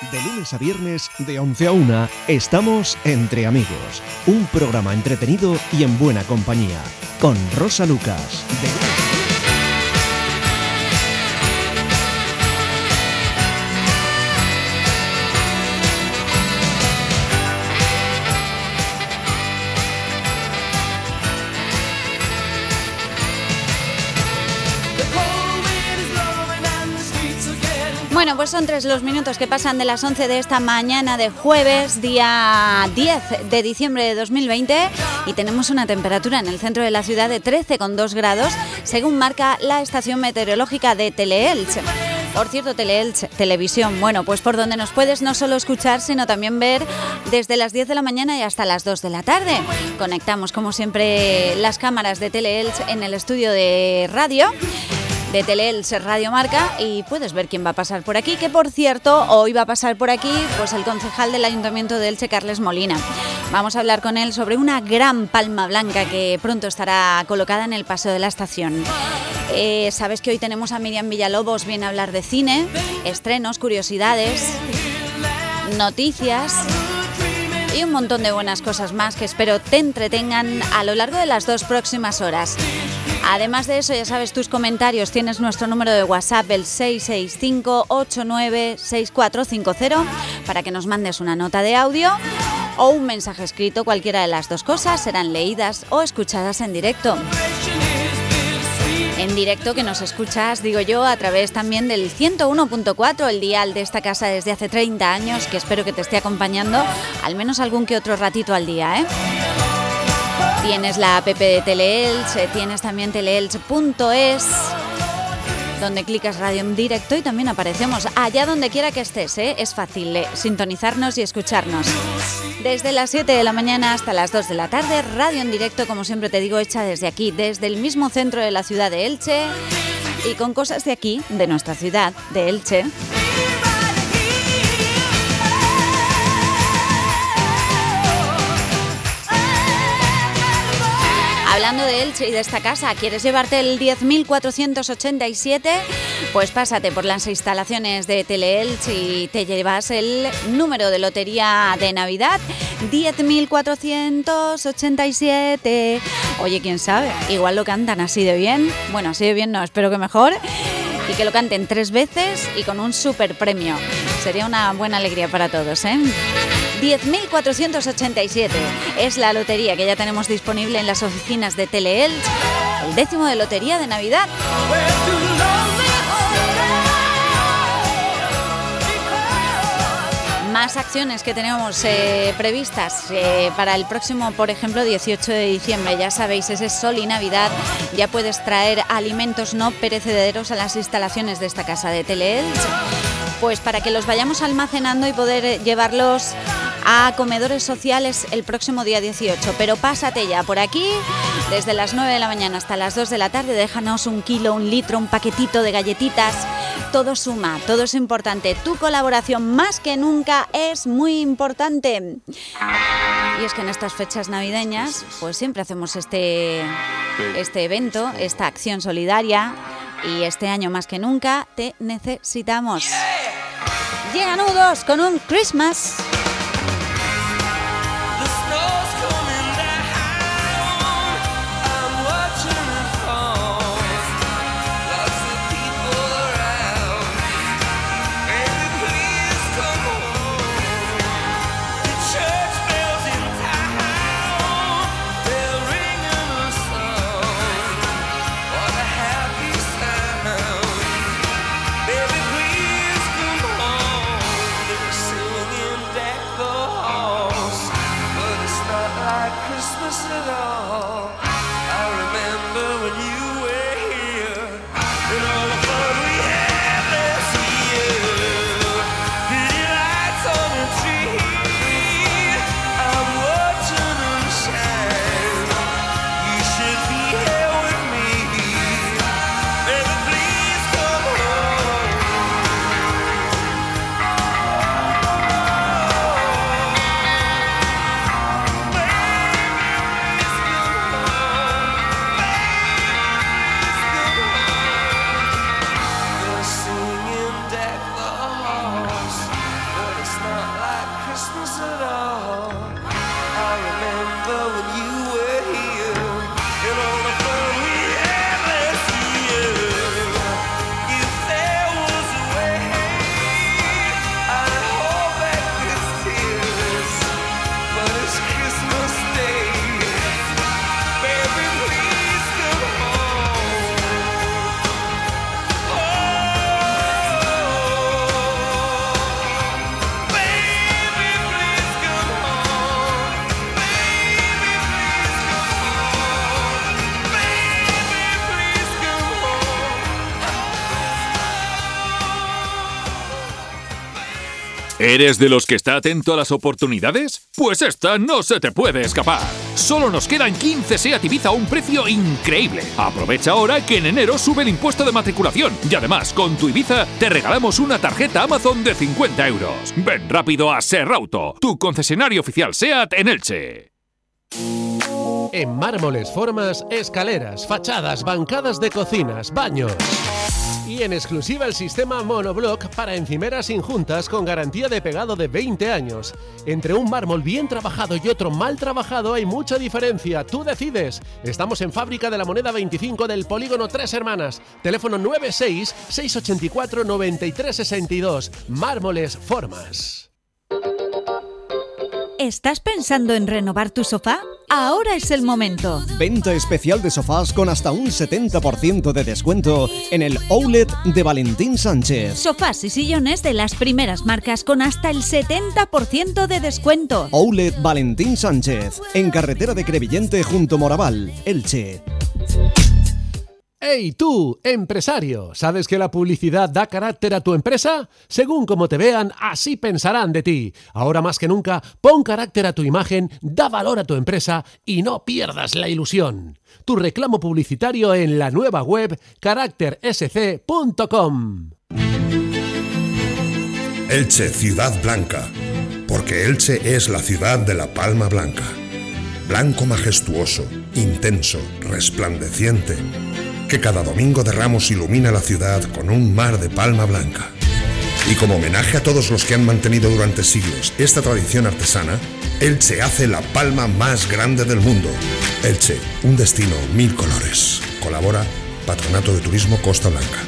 De lunes a viernes, de 11 a 1, estamos Entre Amigos. Un programa entretenido y en buena compañía. Con Rosa Lucas. Bueno, pues son 3 los minutos que pasan de las 11 de esta mañana de jueves, día 10 de diciembre de 2020, y tenemos una temperatura en el centro de la ciudad de 13,2 grados, según marca la estación meteorológica de Teleelch. Por cierto, Teleelch Televisión, bueno, pues por donde nos puedes no solo escuchar, sino también ver desde las 10 de la mañana y hasta las 2 de la tarde. Conectamos, como siempre, las cámaras de Teleelch en el estudio de radio de Teleelch Radio Marca, y puedes ver quién va a pasar por aquí, que por cierto, hoy va a pasar por aquí pues el concejal del Ayuntamiento de Elche, Carles Molina. Vamos a hablar con él sobre una gran palma blanca que pronto estará colocada en el paseo de la estación. Sabes que hoy tenemos a Miriam Villalobos, viene a hablar de cine, estrenos, curiosidades, noticias y un montón de buenas cosas más que espero te entretengan a lo largo de las 2 próximas horas. Además de eso, ya sabes, tus comentarios, tienes nuestro número de WhatsApp, el 665-896450, para que nos mandes una nota de audio o un mensaje escrito. Cualquiera de las dos cosas serán leídas o escuchadas en directo. En directo, que nos escuchas, digo yo, a través también del 101.4, el dial de esta casa desde hace 30 años, que espero que te esté acompañando al menos algún que otro ratito al día, ¿eh? Tienes la app de Teleelch, tienes también teleelch.es, donde clicas radio en directo y también aparecemos allá donde quiera que estés, ¿eh? Es fácil sintonizarnos y escucharnos. Desde las 7 de la mañana hasta las 2 de la tarde, radio en directo, como siempre te digo, hecha desde aquí, desde el mismo centro de la ciudad de Elche, y con cosas de aquí, de nuestra ciudad, de Elche. Hablando de Elche y de esta casa, ¿quieres llevarte el 10.487? Pues pásate por las instalaciones de Teleelch y te llevas el número de lotería de Navidad, 10.487. Oye, quién sabe, igual lo cantan así de bien. Bueno, así de bien no, espero que mejor. Y que lo canten 3 veces y con un super premio. Sería una buena alegría para todos, ¿eh? 10.487 es la lotería que ya tenemos disponible en las oficinas de Teleelch, el 10º de lotería de Navidad. Más acciones que tenemos previstas para el próximo, por ejemplo, 18 de diciembre. Ya sabéis, ese Sol y Navidad. Ya puedes traer alimentos no perecederos a las instalaciones de esta casa de Teleelch, pues para que los vayamos almacenando y poder llevarlos a comedores sociales el próximo día 18. Pero pásate ya por aquí, desde las 9 de la mañana hasta las 2 de la tarde, déjanos 1 kilo, 1 litro, un paquetito de galletitas. Todo suma, todo es importante. Tu colaboración más que nunca es muy importante. Y es que en estas fechas navideñas, pues siempre hacemos este evento, esta acción solidaria, y este año más que nunca te necesitamos. Llega Nudos con un Christmas. Singing down ¿Eres de los que está atento a las oportunidades? Pues esta no se te puede escapar. Solo nos quedan 15 SEAT Ibiza a un precio increíble. Aprovecha ahora que en enero sube el impuesto de matriculación. Y además, con tu Ibiza, te regalamos una tarjeta Amazon de 50 euros. Ven rápido a Serrauto, tu concesionario oficial SEAT en Elche. En Mármoles Formas, escaleras, fachadas, bancadas de cocinas, baños. Y en exclusiva el sistema monoblock para encimeras injuntas con garantía de pegado de 20 años. Entre un mármol bien trabajado y otro mal trabajado hay mucha diferencia. Tú decides. Estamos en Fábrica de la Moneda 25 del Polígono Tres Hermanas. Teléfono 96-684-9362. Mármoles Formas. ¿Estás pensando en renovar tu sofá? Ahora es el momento. Venta especial de sofás con hasta un 70% de descuento en el Outlet de Valentín Sánchez. Sofás y sillones de las primeras marcas con hasta el 70% de descuento. Outlet Valentín Sánchez, en carretera de Crevillente junto Moraval, Elche. ¡Hey tú, empresario! ¿Sabes que la publicidad da carácter a tu empresa? Según como te vean, así pensarán de ti. Ahora más que nunca, pon carácter a tu imagen, da valor a tu empresa y no pierdas la ilusión. Tu reclamo publicitario en la nueva web caractersc.com. Elche, ciudad blanca. Porque Elche es la ciudad de la palma blanca. Blanco majestuoso, intenso, resplandeciente, que cada domingo de Ramos ilumina la ciudad con un mar de palma blanca. Y como homenaje a todos los que han mantenido durante siglos esta tradición artesana, Elche hace la palma más grande del mundo. Elche, un destino 1000 colores. Colabora Patronato de Turismo Costa Blanca.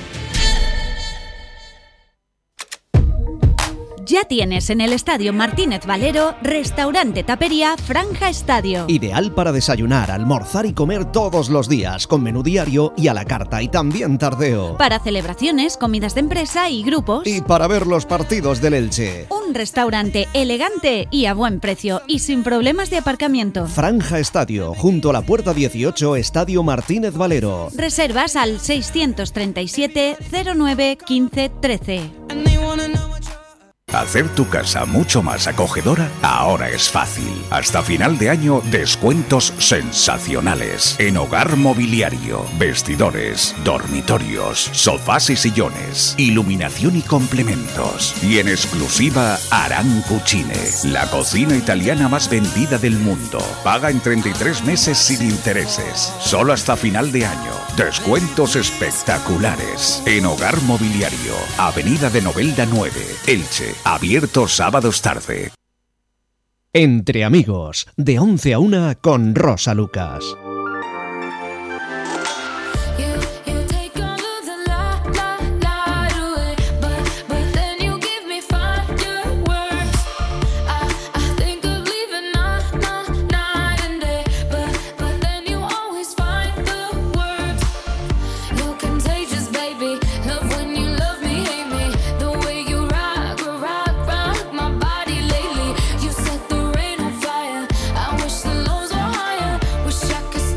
Ya tienes en el Estadio Martínez Valero restaurante tapería Franja Estadio. Ideal para desayunar, almorzar y comer todos los días, con menú diario y a la carta y también tardeo. Para celebraciones, comidas de empresa y grupos. Y para ver los partidos del Elche. Un restaurante elegante y a buen precio y sin problemas de aparcamiento. Franja Estadio, junto a la puerta 18, Estadio Martínez Valero. Reservas al 637 09 15 13. Hacer tu casa mucho más acogedora ahora es fácil. Hasta final de año, descuentos sensacionales en hogar mobiliario, vestidores, dormitorios, sofás y sillones, iluminación y complementos. Y en exclusiva, Aran Cucine, la cocina italiana más vendida del mundo. Paga en 33 meses sin intereses, solo hasta final de año. Descuentos espectaculares en hogar mobiliario, Avenida de Novelda 9, Elche. Abierto sábados tarde. Entre amigos, de 11 a 1 con Rosa Lucas. I wish the lows were higher. Wish I could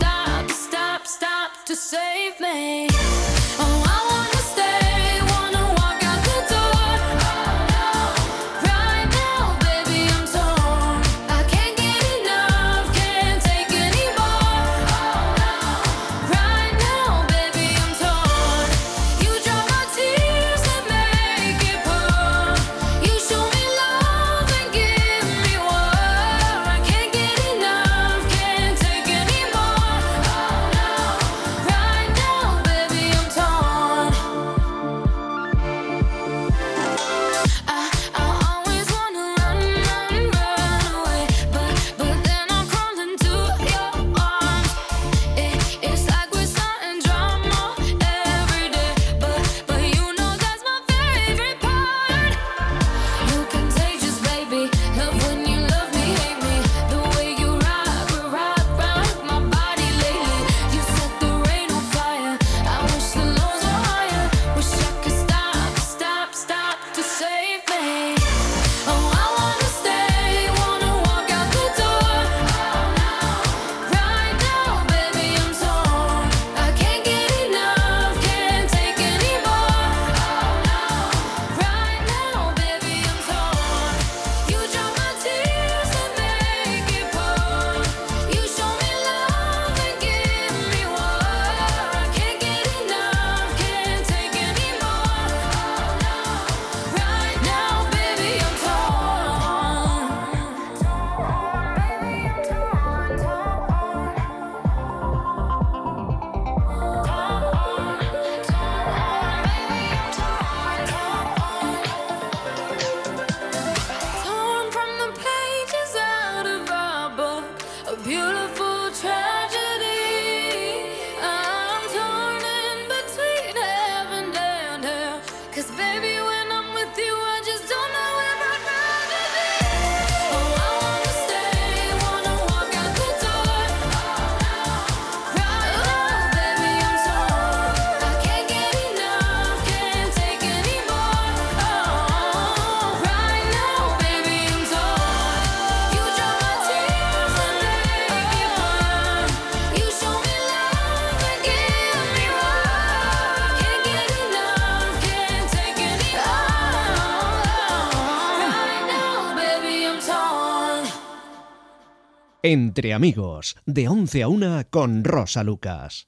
Entre Amigos, de 11 a 1 con Rosa Lucas.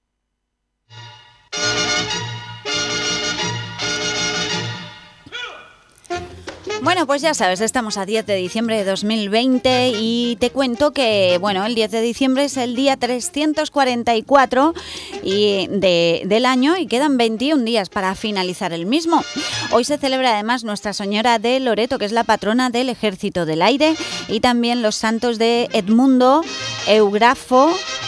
Bueno, pues ya sabes, estamos a 10 de diciembre de 2020 y te cuento que, bueno, el 10 de diciembre es el día 344 del año y quedan 21 días para finalizar el mismo. Hoy se celebra además Nuestra Señora de Loreto, que es la patrona del Ejército del Aire, y también los santos de Edmundo, Éugrafo,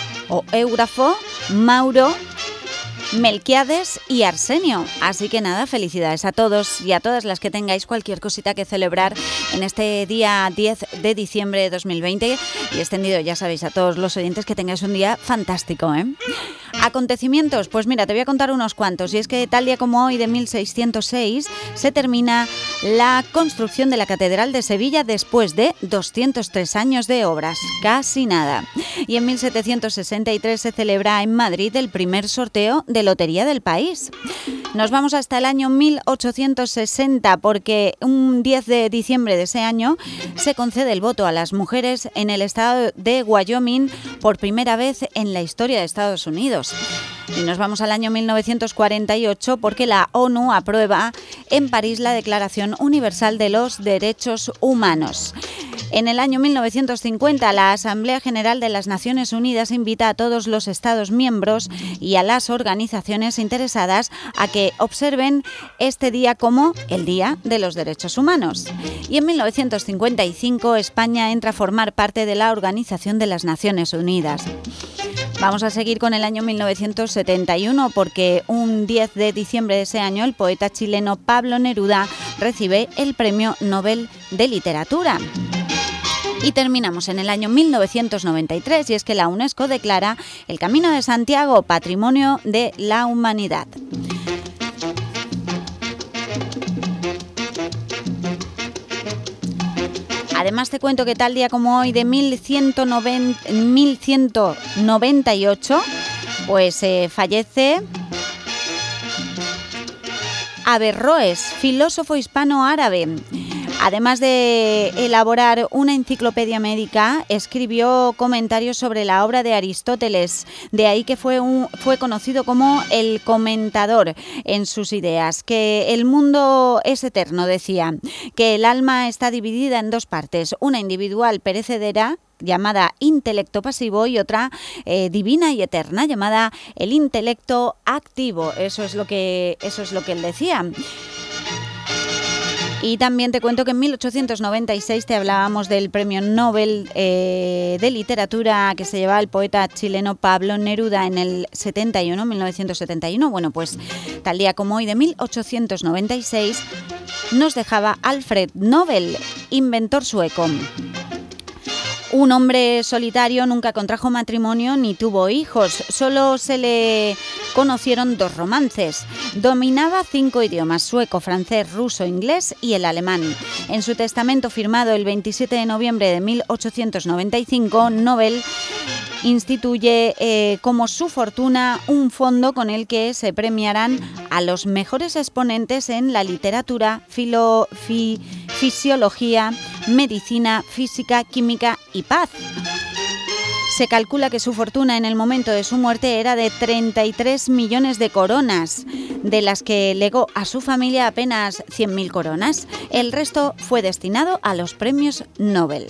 Mauro, Melquiades y Arsenio. Así que nada, felicidades a todos y a todas las que tengáis cualquier cosita que celebrar en este día 10 de diciembre de 2020 y extendido, ya sabéis, a todos los oyentes que tengáis un día fantástico, ¿eh? Acontecimientos, pues mira, te voy a contar unos cuantos, y es que tal día como hoy de 1606 se termina la construcción de la Catedral de Sevilla después de 203 años de obras, casi nada. Y en 1763 se celebra en Madrid el primer sorteo de lotería del país. Nos vamos hasta el año 1860 porque un 10 de diciembre de ese año se concede el voto a las mujeres en el estado de Wyoming por primera vez en la historia de Estados Unidos. Y nos vamos al año 1948 porque la ONU aprueba en París la Declaración Universal de los Derechos Humanos. En el año 1950, la Asamblea General de las Naciones Unidas invita a todos los Estados miembros y a las organizaciones interesadas a que observen este día como el Día de los Derechos Humanos. Y en 1955, España entra a formar parte de la Organización de las Naciones Unidas. Vamos a seguir con el año 1971 porque un 10 de diciembre de ese año el poeta chileno Pablo Neruda recibe el Premio Nobel de Literatura. Y terminamos en el año 1993 y es que la UNESCO declara el Camino de Santiago Patrimonio de la Humanidad. Además te cuento que tal día como hoy de 1198 pues fallece Averroes, filósofo hispano-árabe. Además de elaborar una enciclopedia médica, escribió comentarios sobre la obra de Aristóteles. De ahí que fue conocido como el comentador en sus ideas. Que el mundo es eterno, decía. Que el alma está dividida en dos partes. Una individual perecedera, llamada intelecto pasivo, y otra divina y eterna, llamada el intelecto activo. Eso es lo que él decía. Y también te cuento que en 1896 te hablábamos del Premio Nobel de Literatura que se llevaba el poeta chileno Pablo Neruda en el 1971. Bueno, pues tal día como hoy de 1896 nos dejaba Alfred Nobel, inventor sueco. Un hombre solitario, nunca contrajo matrimonio ni tuvo hijos, solo se le conocieron 2 romances. Dominaba 5 idiomas: sueco, francés, ruso, inglés y el alemán. En su testamento firmado el 27 de noviembre de 1895, Nobel instituye como su fortuna un fondo con el que se premiarán a los mejores exponentes en la literatura, fisiología, medicina, física, química y paz. Se calcula que su fortuna en el momento de su muerte era de 33 millones de coronas, de las que legó a su familia apenas 100.000 coronas. El resto fue destinado a los premios Nobel.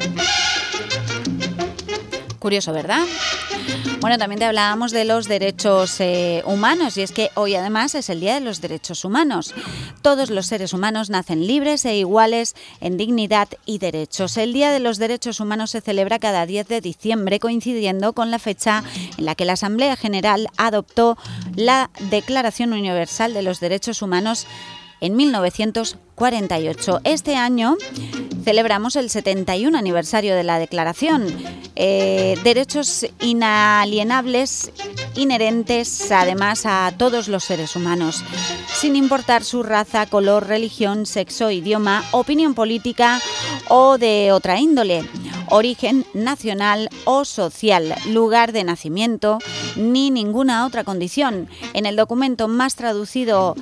Curioso, ¿verdad? Bueno, también te hablábamos de los derechos humanos, y es que hoy además es el Día de los Derechos Humanos. Todos los seres humanos nacen libres e iguales en dignidad y derechos. El Día de los Derechos Humanos se celebra cada 10 de diciembre, coincidiendo con la fecha en la que la Asamblea General adoptó la Declaración Universal de los Derechos Humanos en 1948. Este año celebramos el 71 aniversario de la declaración. Derechos inalienables inherentes además a todos los seres humanos, sin importar su raza, color, religión, sexo, idioma, opinión política o de otra índole, origen nacional o social, lugar de nacimiento, ni ninguna otra condición. Es el documento más traducido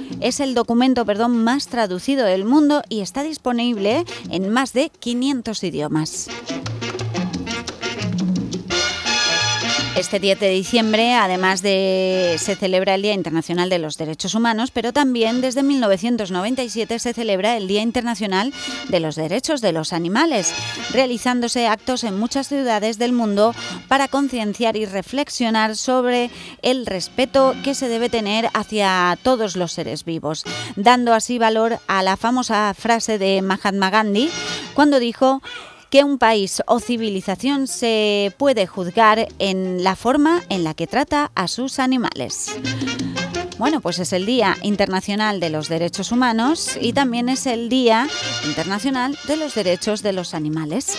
del mundo y está disponible en más de 500 idiomas. Este 10 de diciembre, además se celebra el Día Internacional de los Derechos Humanos, pero también desde 1997 se celebra el Día Internacional de los Derechos de los Animales, realizándose actos en muchas ciudades del mundo para concienciar y reflexionar sobre el respeto que se debe tener hacia todos los seres vivos, dando así valor a la famosa frase de Mahatma Gandhi cuando dijo que un país o civilización se puede juzgar en la forma en la que trata a sus animales. Bueno, pues es el Día Internacional de los Derechos Humanos y también es el Día Internacional de los Derechos de los Animales.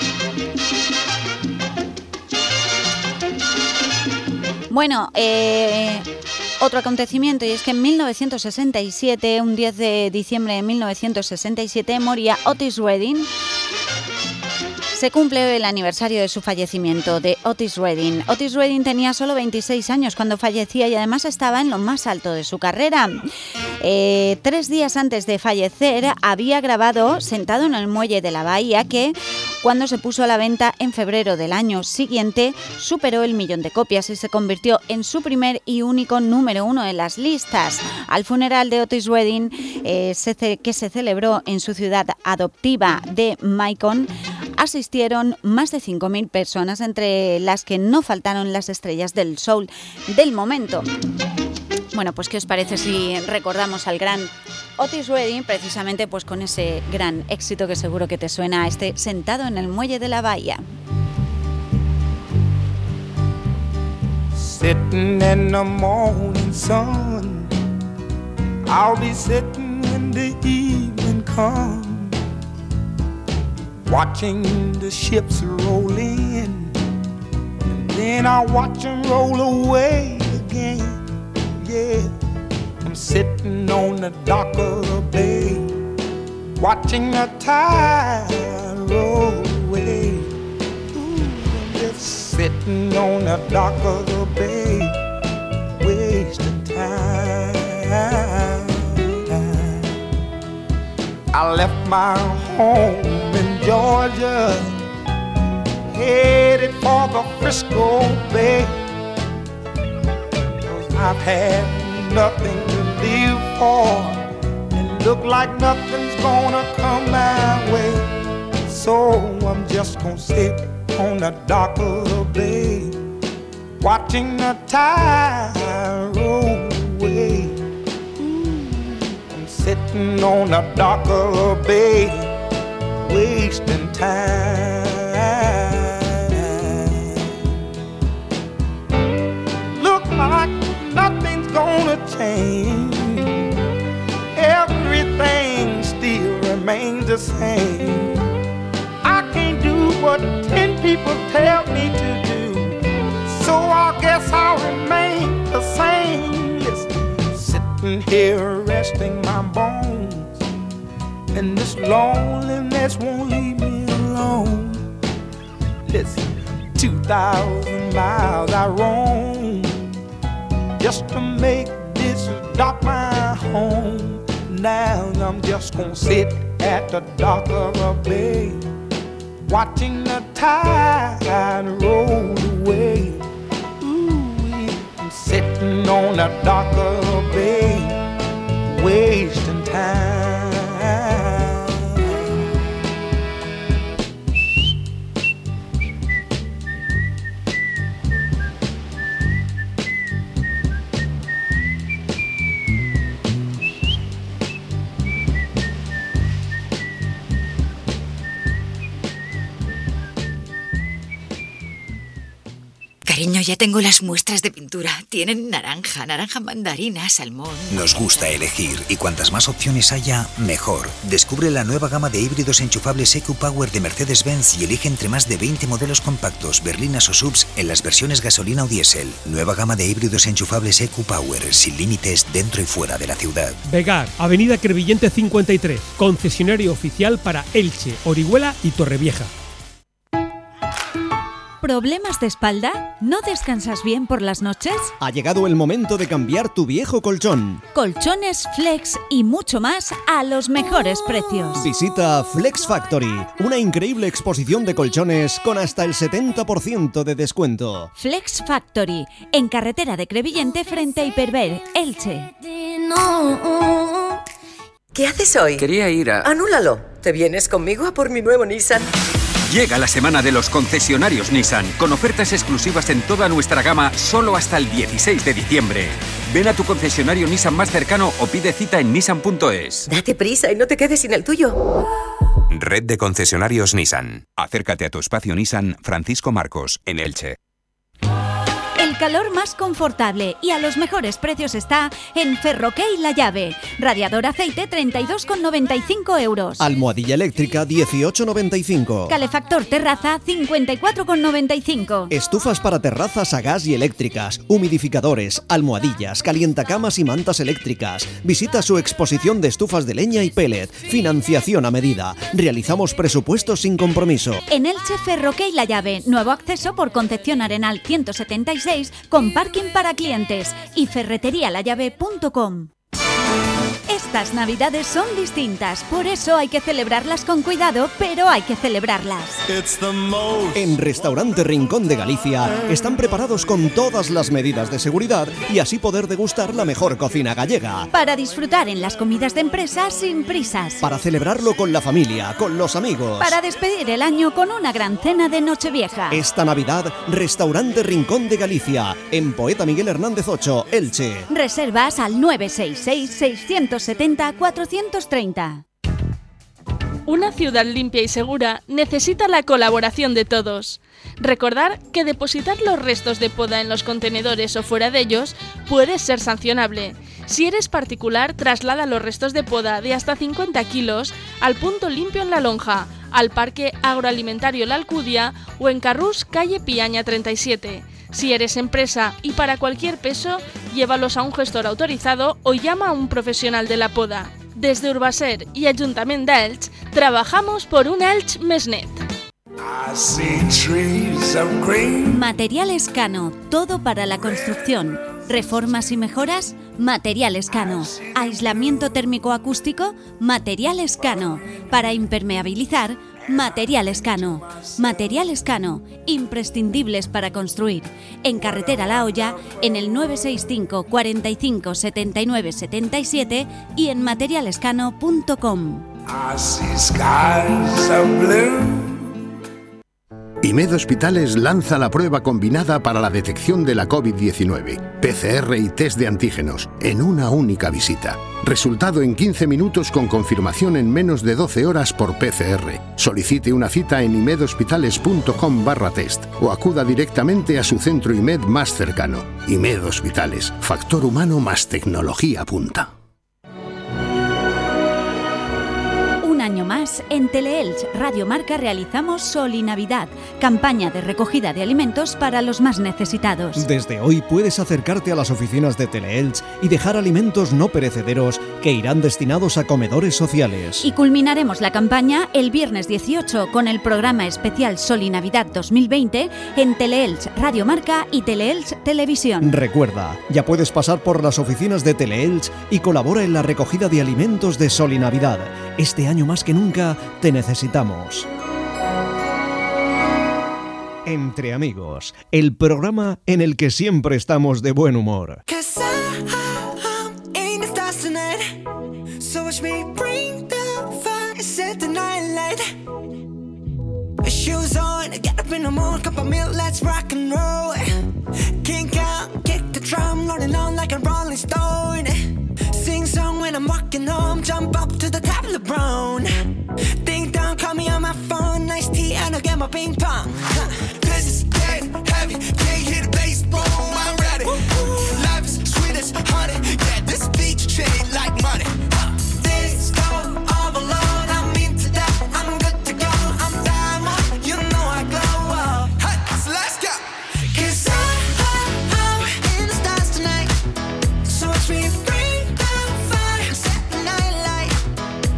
Bueno, otro acontecimiento, y es que en 1967, un 10 de diciembre de 1967, moría Otis Redding. Se cumple el aniversario de su fallecimiento, de Otis Redding. Otis Redding tenía solo 26 años cuando fallecía y además estaba en lo más alto de su carrera. 3 días antes de fallecer había grabado Sentado en el muelle de la bahía, que cuando se puso a la venta en febrero del año siguiente superó el 1.000.000 de copias y se convirtió en su primer y único número 1 en las listas. Al funeral de Otis Redding, que se celebró en su ciudad adoptiva de Macon, asistieron más de 5.000 personas, entre las que no faltaron las estrellas del soul del momento. Bueno, pues ¿qué os parece si recordamos al gran Otis Redding precisamente pues con ese gran éxito que seguro que te suena, este Sentado en el muelle de la bahía? Sitting in the morning sun, I'll be sitting when the evening comes, watching the ships roll in, and then I'll watch them roll away again. Yeah, I'm sitting on the dock of the bay, watching the tide roll away. Ooh, I'm just sitting on the dock of the bay, wasting time. I left my home in Georgia, headed for the Frisco Bay, 'cause I've had nothing to live for, and look like nothing's gonna come my way. So I'm just gonna sit on the dock of the bay, watching the tide roll away. I'm sitting on the dock of the bay, wasting time. Look like nothing's gonna change, everything still remains the same. I can't do what 10 people tell me to do, so I guess I'll remain the same. Listen, sitting here resting my bones, and this loneliness won't leave me alone. Listen, 2,000 miles I roam just to make this dock my home. Now I'm just gonna sit at the dock of a bay, watching the tide roll away. Ooh, I'm sitting on the dock of a bay, wasting time. Cariño, ya tengo las muestras de pintura. Tienen naranja, naranja mandarina, salmón. Nos gusta elegir y cuantas más opciones haya, mejor. Descubre la nueva gama de híbridos enchufables EQ-Power de Mercedes-Benz y elige entre más de 20 modelos compactos, berlinas o subs en las versiones gasolina o diésel. Nueva gama de híbridos enchufables EQ-Power, sin límites dentro y fuera de la ciudad. Vegar, Avenida Crevillente 53, concesionario oficial para Elche, Orihuela y Torrevieja. ¿Problemas de espalda? ¿No descansas bien por las noches? Ha llegado el momento de cambiar tu viejo colchón. Colchones, Flex y mucho más a los mejores precios. Visita Flex Factory, una increíble exposición de colchones con hasta el 70% de descuento. Flex Factory, en carretera de Crevillente frente a Hiperver, Elche. ¿Qué haces hoy? Quería ir a... Anúlalo. ¿Te vienes conmigo a por mi nuevo Nissan? Llega la semana de los concesionarios Nissan, con ofertas exclusivas en toda nuestra gama solo hasta el 16 de diciembre. Ven a tu concesionario Nissan más cercano o pide cita en nissan.es. Date prisa y no te quedes sin el tuyo. Red de concesionarios Nissan. Acércate a tu espacio Nissan Francisco Marcos, en Elche. El calor más confortable y a los mejores precios está en Ferroquey La Llave. Radiador aceite 32,95 euros. Almohadilla eléctrica 18,95. Calefactor terraza 54,95. Estufas para terrazas a gas y eléctricas, humidificadores, almohadillas, calientacamas y mantas eléctricas. Visita su exposición de estufas de leña y pellet. Financiación a medida. Realizamos presupuestos sin compromiso. En Elche, Ferroquey La Llave. Nuevo acceso por Concepción Arenal 176 con parking para clientes y ferreterialallave.com. Estas navidades son distintas, por eso hay que celebrarlas con cuidado, pero hay que celebrarlas. En Restaurante Rincón de Galicia están preparados con todas las medidas de seguridad y así poder degustar la mejor cocina gallega. Para disfrutar en las comidas de empresa sin prisas. Para celebrarlo con la familia, con los amigos. Para despedir el año con una gran cena de Nochevieja. Esta Navidad, Restaurante Rincón de Galicia, en Poeta Miguel Hernández 8, Elche. Reservas al 966-670-430. Una ciudad limpia y segura necesita la colaboración de todos. Recordar que depositar los restos de poda en los contenedores o fuera de ellos puede ser sancionable. Si eres particular, traslada los restos de poda de hasta 50 kilos al punto limpio en La Lonja, al Parque Agroalimentario La Alcudia o en Carrús, calle Piaña 37. Si eres empresa y para cualquier peso, llévalos a un gestor autorizado o llama a un profesional de la poda. Desde Urbaser y Ayuntamiento de Elche, trabajamos por un Elche més net. Materiales Cano, todo para la construcción. Reformas y mejoras, Materiales Cano. Aislamiento térmico acústico, Materiales Cano. Para impermeabilizar, Materiales Cano. Materiales Cano, imprescindibles para construir. En Carretera La Hoya, en el 965 45 79 77 y en materialescano.com. IMED Hospitales lanza la prueba combinada para la detección de la COVID-19, PCR y test de antígenos, en una única visita. Resultado en 15 minutos con confirmación en menos de 12 horas por PCR. Solicite una cita en imedhospitales.com/test o acuda directamente a su centro IMED más cercano. IMED Hospitales, factor humano más tecnología punta. Un año más, en Teleelch Radio Marca realizamos Sol y Navidad, campaña de recogida de alimentos para los más necesitados. Desde hoy puedes acercarte a las oficinas de Teleelch y dejar alimentos no perecederos que irán destinados a comedores sociales. Y culminaremos la campaña el viernes 18 con el programa especial Sol y Navidad 2020 en Teleelch Radio Marca y Teleelch Televisión. Recuerda, ya puedes pasar por las oficinas de Teleelch y colabora en la recogida de alimentos de Sol y Navidad. Este año más que nunca te necesitamos. Entre Amigos, el programa en el que siempre estamos de buen humor. Sing song when I'm walking home, jump up to the top of the brown. Ding dong, call me on my phone, nice tea and I'll get my ping pong. This is getting heavy, can't hear the bass, boom, I'm ready. Life is sweet as honey, yeah, this beach chain like money. This go all alone, I'm into that, I'm good to go, I'm diamond, you know I glow. Hey, so let's go. 'Cause I'm in the stars tonight, so watch me bring the fire, set the night light.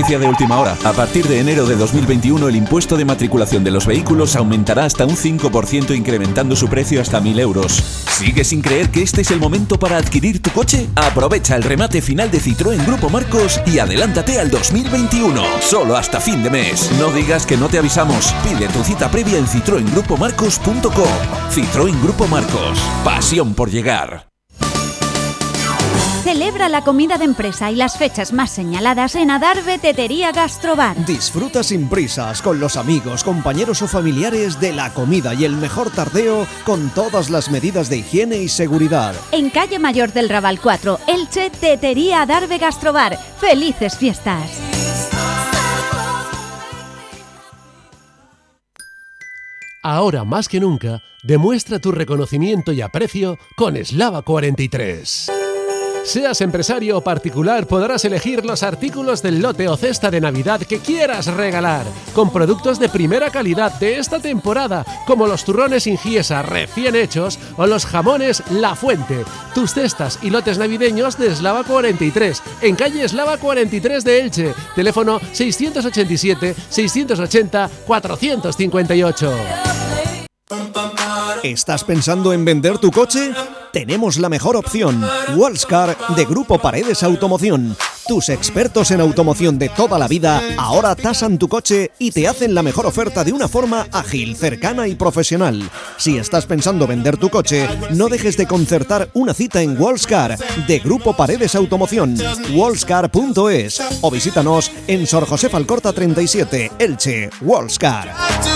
noticia de última hora. A partir de enero de 2021 el impuesto de matriculación de los vehículos aumentará hasta un 5%, incrementando su precio hasta 1.000 euros. ¿Sigues sin creer que este es el momento para adquirir tu coche? Aprovecha el remate final de Citroën Grupo Marcos y adelántate al 2021. Solo hasta fin de mes. No digas que no te avisamos. Pide tu cita previa en citroengrupomarcos.com. Citroën Grupo Marcos. Pasión por llegar. Celebra la comida de empresa y las fechas más señaladas en Adarve Tetería Gastrobar. Disfruta sin prisas con los amigos, compañeros o familiares de la comida y el mejor tardeo con todas las medidas de higiene y seguridad. En Calle Mayor del Raval 4, Elche, Tetería Adarve Gastrobar. ¡Felices fiestas! Ahora más que nunca, demuestra tu reconocimiento y aprecio con Eslava 43. Seas empresario o particular, podrás elegir los artículos del lote o cesta de Navidad que quieras regalar, con productos de primera calidad de esta temporada, como los turrones Ingiesa recién hechos o los jamones La Fuente. Tus cestas y lotes navideños de Eslava 43, en calle Eslava 43 de Elche, teléfono 687-680-458. ¿Estás pensando en vender tu coche? Tenemos la mejor opción. Wallscar de Grupo Paredes Automoción. Tus expertos en automoción de toda la vida ahora tasan tu coche y te hacen la mejor oferta de una forma ágil, cercana y profesional. Si estás pensando vender tu coche, no dejes de concertar una cita en Wallscar de Grupo Paredes Automoción. Wallscar.es o visítanos en Sor José Falcorta 37, Elche. Wallscar.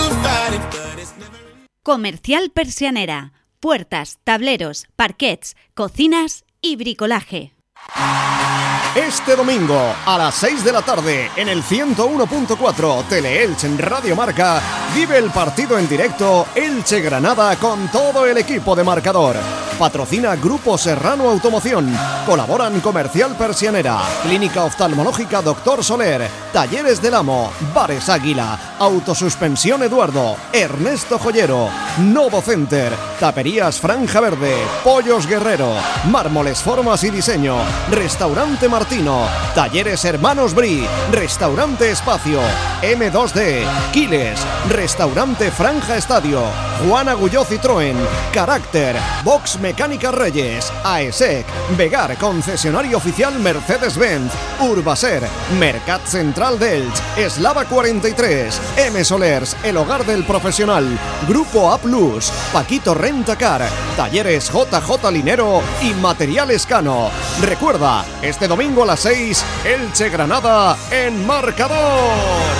Comercial Persianera. Puertas, tableros, parquets, cocinas y bricolaje. Este domingo a las 6 de la tarde en el 101.4 Tele-Elche en Radio Marca vive el partido en directo Elche-Granada con todo el equipo de marcador. Patrocina Grupo Serrano Automoción. Colaboran Comercial Persianera, Clínica Oftalmológica Dr. Soler, Talleres del Amo, Bares Águila, Autosuspensión Eduardo, Ernesto Joyero, Novo Center, Taperías Franja Verde, Pollos Guerrero, Mármoles Formas y Diseño, Restaurante Martino, Talleres Hermanos Bri, Restaurante Espacio, M2D, Quiles, Restaurante Franja Estadio, Juan Agulló Citroën, Carácter, Box Mecánica Reyes, AESEC, Vegar, concesionario oficial Mercedes-Benz, Urbaser, Mercat Central d'Elche, Eslava 43, M Solers, el hogar del profesional, Grupo A+, Paquito Rentacar, Talleres JJ Linero y Materiales Cano. Recuerda, este domingo a las 6, Elche Granada en marcador.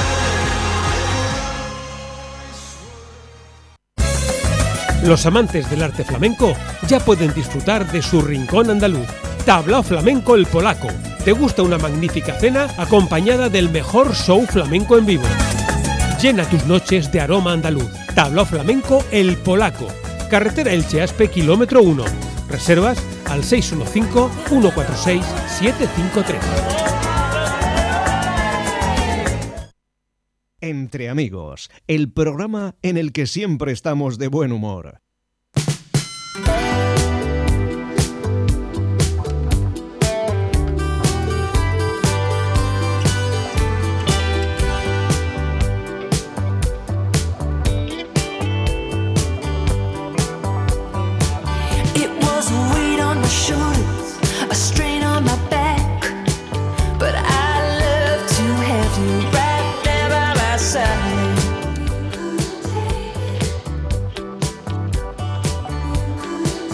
Los amantes del arte flamenco ya pueden disfrutar de su rincón andaluz. Tablao Flamenco El Polaco. ¿Te gusta una magnífica cena acompañada del mejor show flamenco en vivo? Llena tus noches de aroma andaluz. Tablao Flamenco El Polaco. Carretera Elche-Aspe, kilómetro 1. Reservas al 615-146-753. Entre amigos, el programa en el que siempre estamos de buen humor. A strain on my back, but I love to have you right there by my side.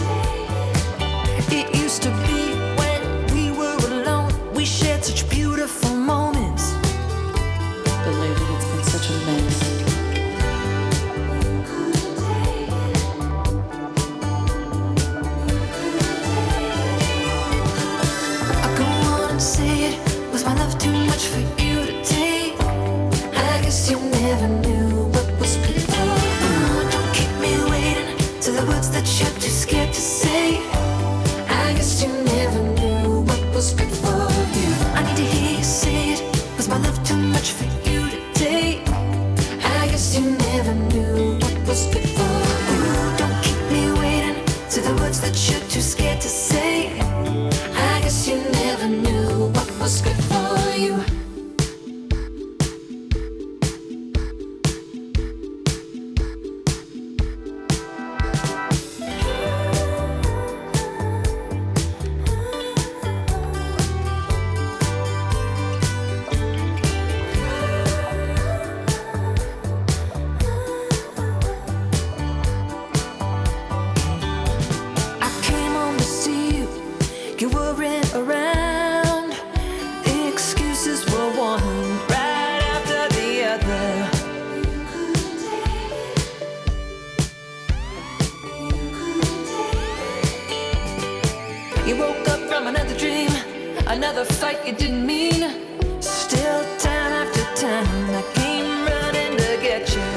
You woke up from another dream, another fight you didn't mean. Still time after time I came running to get you.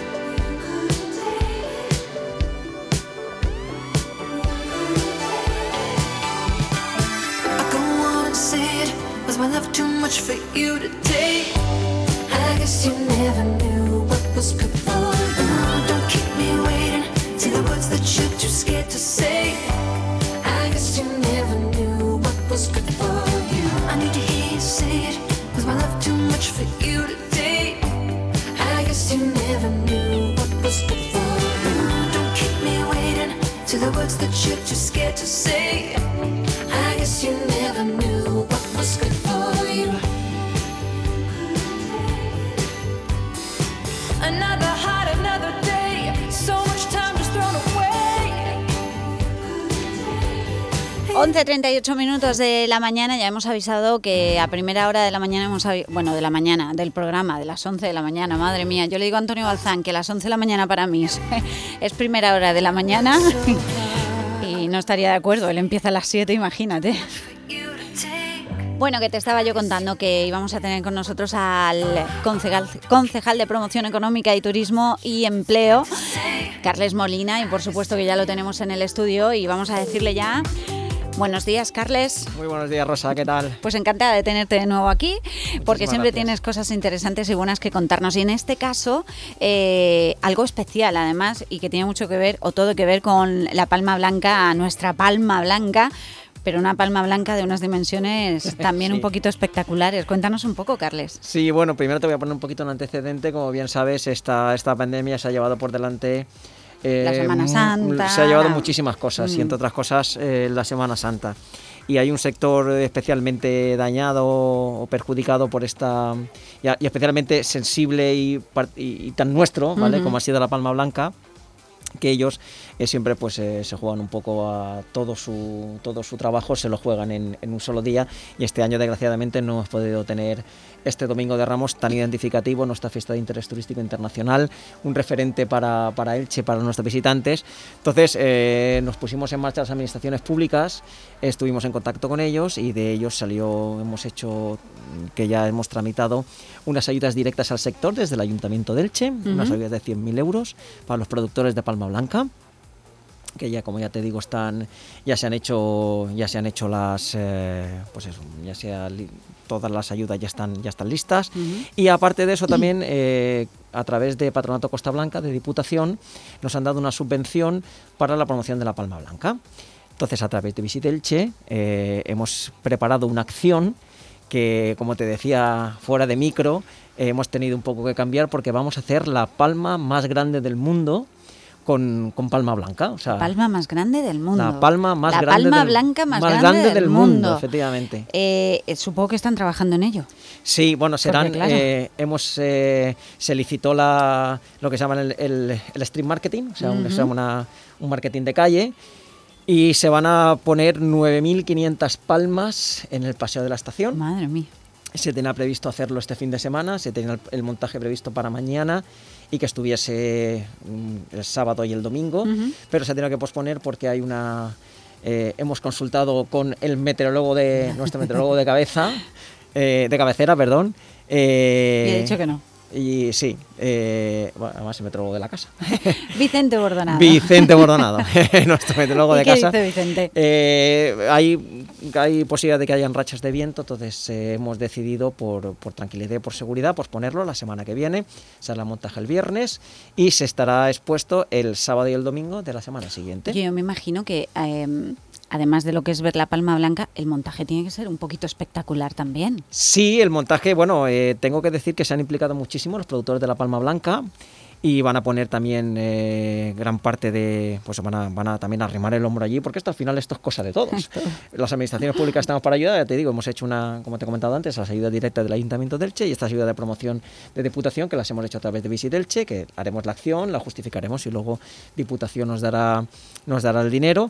I go on and say it, was my love too much for you to take? I guess you never knew what was good for you. Don't keep me waiting, say the words that you're too scared to say. I guess you never knew what was good for you. I need to hear you say it, was my love too much for you to take? I guess you never knew what was good for you. Don't keep me waiting, say the words that you're too scared to say. I guess you never knew what was good for you. Another heart, another day. So much time just thrown away. 11:38 minutos de la mañana. Ya hemos avisado que a primera hora de la mañana de la mañana, del programa, de las 11 de la mañana. Madre mía, yo le digo a Antonio Balzán que las 11 de la mañana para mí es primera hora de la mañana. Y no estaría de acuerdo, él empieza a las 7, imagínate. Bueno, que te estaba yo contando que íbamos a tener con nosotros al concejal de Promoción Económica y Turismo y Empleo, Carles Molina, y por supuesto que ya lo tenemos en el estudio y vamos a decirle ya... Buenos días, Carles. Muy buenos días, Rosa, ¿qué tal? Pues encantada de tenerte de nuevo aquí, porque siempre gracias. Tienes cosas interesantes y buenas que contarnos. Y en este caso, algo especial además, y que tiene mucho que ver, o todo que ver con la palma blanca, nuestra palma blanca, pero una palma blanca de unas dimensiones también Sí. un poquito espectaculares. Cuéntanos un poco, Carles. Sí, bueno, primero te voy a poner un poquito en antecedente. Como bien sabes, esta pandemia se ha llevado por delante... La Semana Santa. Se ha llevado muchísimas cosas, y entre otras cosas la Semana Santa. Y hay un sector especialmente dañado o perjudicado por esta... Y especialmente sensible y tan nuestro, ¿vale? Como ha sido la palma blanca, que ellos siempre pues se juegan un poco a todo su trabajo, se lo juegan en un solo día, y este año desgraciadamente no hemos podido tener este Domingo de Ramos tan identificativo, nuestra fiesta de interés turístico internacional, un referente para Elche, para nuestros visitantes. Entonces nos pusimos en marcha las administraciones públicas, estuvimos en contacto con ellos y de ellos hemos hecho, que ya hemos tramitado unas ayudas directas al sector desde el Ayuntamiento de Elche, unas ayudas de 100.000 euros para los productores de palma blanca, que ya, como ya te digo, ya se han hecho las todas las ayudas ya están listas. Y aparte de eso también a través de Patronato Costa Blanca de Diputación nos han dado una subvención para la promoción de la palma blanca. Entonces, a través de Visit Elche hemos preparado una acción que, como te decía fuera de micro, hemos tenido un poco que cambiar, porque vamos a hacer la palma más grande del mundo con palma blanca. O sea, la palma más grande del mundo. La palma más la grande palma blanca más grande del mundo, efectivamente. Supongo que están trabajando en ello. Sí, bueno, serán. Porque, claro, se licitó lo que se llama el street marketing, o sea, un marketing de calle. Y se van a poner 9.500 palmas en el Paseo de la Estación. Madre mía. Se tenía previsto hacerlo este fin de semana, se tenía el montaje previsto para mañana y que estuviese el sábado y el domingo, pero se ha tenido que posponer porque hay hemos consultado con el nuestro meteorólogo de cabecera, perdón. Y he dicho que no. Y sí, además el meteorólogo de la casa. Vicente Bordonado. Vicente Bordonado, nuestro meteorólogo de casa. ¿Qué dice Vicente? Hay posibilidad de que hayan rachas de viento, entonces hemos decidido por tranquilidad y por seguridad posponerlo la semana que viene. Se hará el montaje el viernes y se estará expuesto el sábado y el domingo de la semana siguiente. Yo me imagino que... además de lo que es ver la palma blanca, el montaje tiene que ser un poquito espectacular también. Sí, el montaje, bueno, tengo que decir que se han implicado muchísimo los productores de la palma blanca y van a poner también gran parte de, pues van a también arrimar el hombro allí, porque al final esto es cosa de todos. Las administraciones públicas estamos para ayudar, ya te digo, hemos hecho como te he comentado antes, las ayudas directas del Ayuntamiento de Elche y estas ayudas de promoción de Diputación, que las hemos hecho a través de Visit Elche, que haremos la acción, la justificaremos y luego Diputación nos dará el dinero.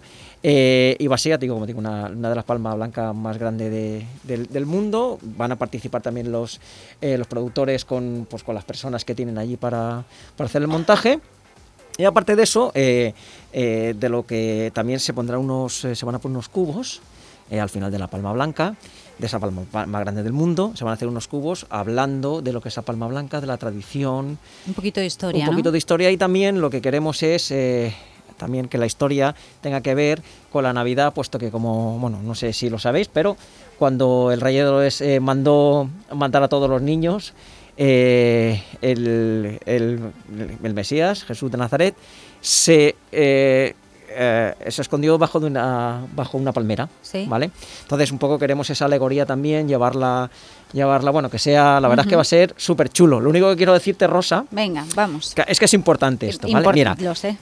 Y va a ser, como digo, una de las palmas blancas más grandes del mundo. Van a participar también los productores con las personas que tienen allí para hacer el montaje. Y aparte de eso, de lo que también se van a poner unos cubos al final de la palma blanca, de esa palma más grande del mundo. Se van a hacer unos cubos hablando de lo que es la palma blanca, de la tradición. Un poquito de historia, Un poquito ¿no? de historia, y también lo que queremos es también que la historia tenga que ver con la Navidad, puesto que, como, bueno, no sé si lo sabéis, pero cuando el rey Herodes mandó matar a todos los niños, el Mesías, Jesús de Nazaret, se escondió bajo una palmera, sí. ¿vale? Entonces un poco queremos esa alegoría también, llevarla, bueno, que sea, la verdad es que va a ser súper chulo. Lo único que quiero decirte, Rosa, venga, vamos, es que es importante esto, ¿vale? Mira, lo sé.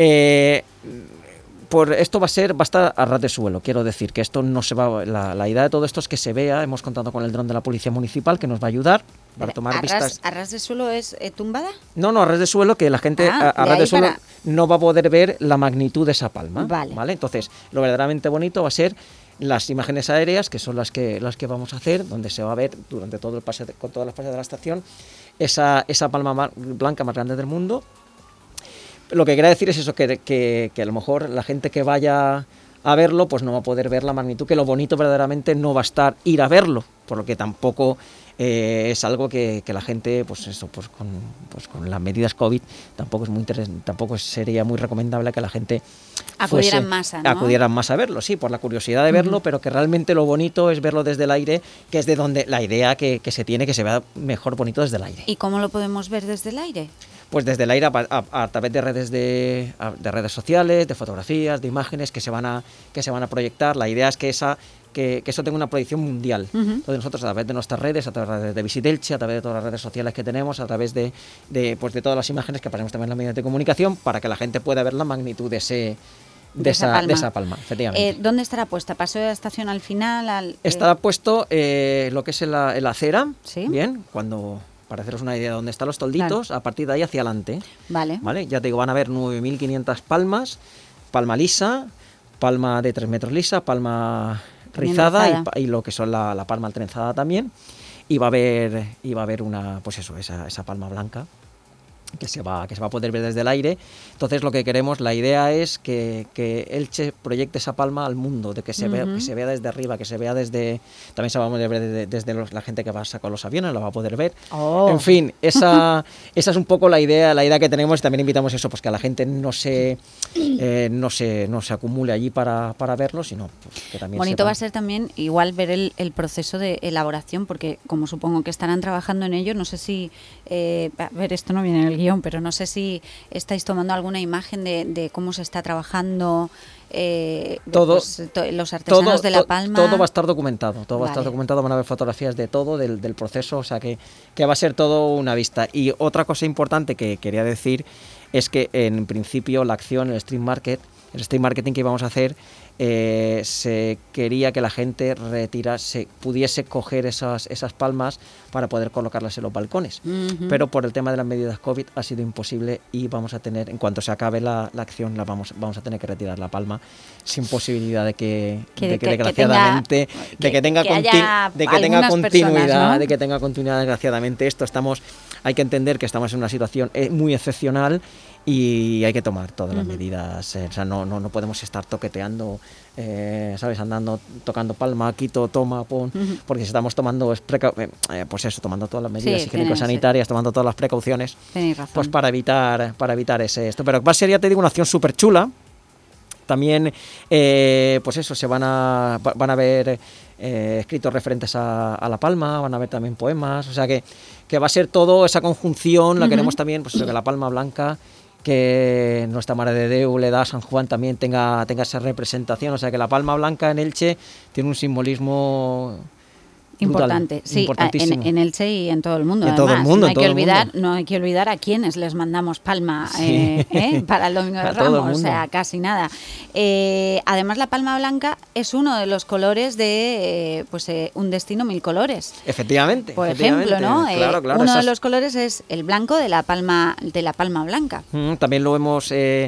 Por esto va a estar a ras de suelo. Quiero decir que esto no se va. La idea de todo esto es que se vea. Hemos contado con el dron de la Policía Municipal, que nos va a ayudar para tomar vistas. ¿A ras de suelo es tumbada? No, a ras de suelo, que la gente a ras de suelo no va a poder ver la magnitud de esa palma. Vale. Entonces, lo verdaderamente bonito va a ser las imágenes aéreas, que son las que vamos a hacer, donde se va a ver durante todo el paseo, con todas las fases de la estación, esa palma blanca más grande del mundo. Lo que quería decir es eso, que a lo mejor la gente que vaya a verlo pues no va a poder ver la magnitud, que lo bonito verdaderamente no va a estar ir a verlo, por lo que tampoco es algo que la gente, pues eso, pues con las medidas COVID tampoco sería muy recomendable que la gente acudieran más, ¿no? Acudieran más a verlo, sí, por la curiosidad de verlo, pero que realmente lo bonito es verlo desde el aire, que es de donde la idea que se tiene, que se vea mejor bonito desde el aire. ¿Y cómo lo podemos ver desde el aire? Pues desde el aire a través de redes sociales, de fotografías, de imágenes que se van a proyectar. La idea es que eso tenga una proyección mundial. Entonces nosotros, a través de nuestras redes, a través de Visit Elche, a través de todas las redes sociales que tenemos, a través de todas las imágenes que pasamos también en los medios de comunicación, para que la gente pueda ver la magnitud de esa palma, efectivamente. ¿Dónde estará puesta? ¿Paseo de la estación al final? Estará puesto lo que es en la acera, ¿sí? Bien, para haceros una idea de dónde están los tolditos, claro. A partir de ahí hacia adelante. Vale. Ya te digo, van a haber 9.500 palmas, palma lisa, palma de 3 metros lisa, palma rizada y lo que son la palma trenzada también. Y va a haber una, pues eso, esa palma blanca que se va a poder ver desde el aire. Entonces lo que queremos, la idea es que Elche proyecte esa palma al mundo, de que se vea desde arriba, que se vea desde, también se va a poder ver desde la gente que va a sacar los aviones, la va a poder ver. En fin, esa es un poco la idea que tenemos, y también invitamos eso, pues que a la gente no se acumule allí para verlo, sino pues, que también bonito va a ser también igual ver el proceso de elaboración, porque como supongo que estarán trabajando en ello, no sé si a ver, esto no viene en el guión, pero no sé si estáis tomando alguna imagen de cómo se está trabajando los artesanos de La Palma. Todo va a estar documentado, va a estar documentado, van a haber fotografías de todo, del proceso, o sea que va a ser todo una vista. Y otra cosa importante que quería decir es que en principio la acción, el street marketing que íbamos a hacer, se quería que la gente pudiese coger esas palmas para poder colocarlas en los balcones, pero por el tema de las medidas COVID ha sido imposible, y vamos a tener, en cuanto se acabe la acción, vamos a tener que retirar la palma, sin posibilidad de que desgraciadamente tenga continuidad, ¿no? De que tenga continuidad, desgraciadamente. Hay que entender que estamos en una situación muy excepcional y hay que tomar todas las medidas, o sea, no podemos estar toqueteando, ¿sabes? Andando, tocando palma, quito, toma, pon, porque si estamos tomando tomando todas las medidas higiénico-sanitarias, tomando todas las precauciones, pues para evitar esto. Pero va a ser, ya te digo, una acción súper chula. También, pues eso, van a ver escritos referentes a La Palma, van a ver también poemas, o sea que va a ser todo esa conjunción, la queremos también, pues que la palma blanca, que nuestra Mare de Déu le da a San Juan, también tenga esa representación, o sea que la palma blanca en Elche tiene un simbolismo importante, sí, en Elche y en todo el mundo. En todo el mundo, no hay que olvidar a quienes les mandamos palma para el Domingo de Ramos, o sea, casi nada. Además, la palma blanca es uno de los colores de un destino 1000 colores. Efectivamente. Por ejemplo, ¿no? Claro, uno de los colores es el blanco de la palma blanca. También lo hemos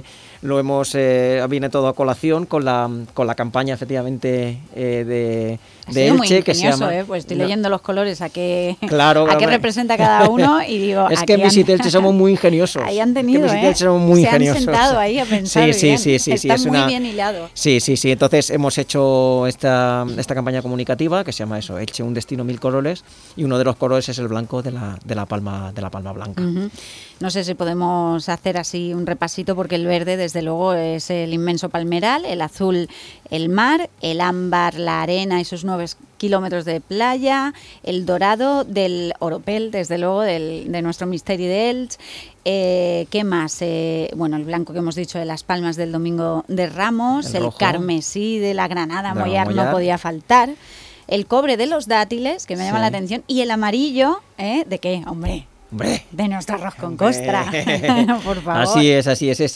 lo hemos viene todo a colación con la campaña efectivamente de Elche, que se llama pues estoy leyendo los colores a qué representa cada uno y digo, es que en Visit Elche somos muy ingeniosos. Ahí han tenido, somos muy ingeniosos. Han sentado ahí a pensar sí, Está muy bien hilado. Sí, entonces hemos hecho esta campaña comunicativa que se llama eso, Elche, un destino 1000 colores, y uno de los colores es el blanco de la palma blanca. No sé si podemos hacer así un repasito, porque el verde desde luego es el inmenso palmeral, el azul el mar, el ámbar la arena y sus 9 kilómetros de playa, el dorado del oropel, desde luego de nuestro Misteri d'Elx. ¿Qué más? Bueno, el blanco que hemos dicho de las Palmas del Domingo de Ramos, el carmesí de la Granada Mollar no podía faltar, el cobre de los dátiles, que me llama la atención, y el amarillo, ¿de qué? Hombre, de nuestro arroz con costra. Por favor. Así es.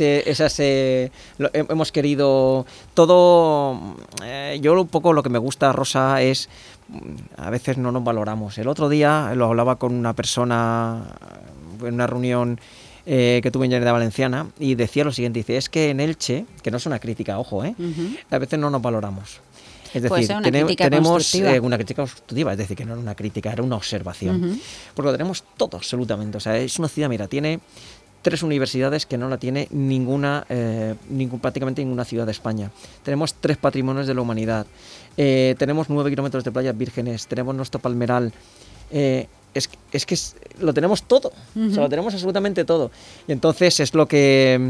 Hemos querido todo. Yo un poco lo que me gusta, Rosa, es a veces no nos valoramos. El otro día lo hablaba con una persona en una reunión que tuve en Llanera Valenciana, y decía lo siguiente, dice, es que en Elche, que no es una crítica, ojo, a veces no nos valoramos. Es decir, tenemos una crítica constructiva, es decir, que no era una crítica, era una observación. Porque lo tenemos todo, absolutamente. O sea, es una ciudad, mira, tiene 3 universidades que no la tiene prácticamente ninguna ciudad de España. Tenemos 3 patrimonios de la humanidad. Tenemos 9 kilómetros de playas vírgenes, tenemos nuestro palmeral. Es que lo tenemos todo, o sea, lo tenemos absolutamente todo. Y entonces es lo que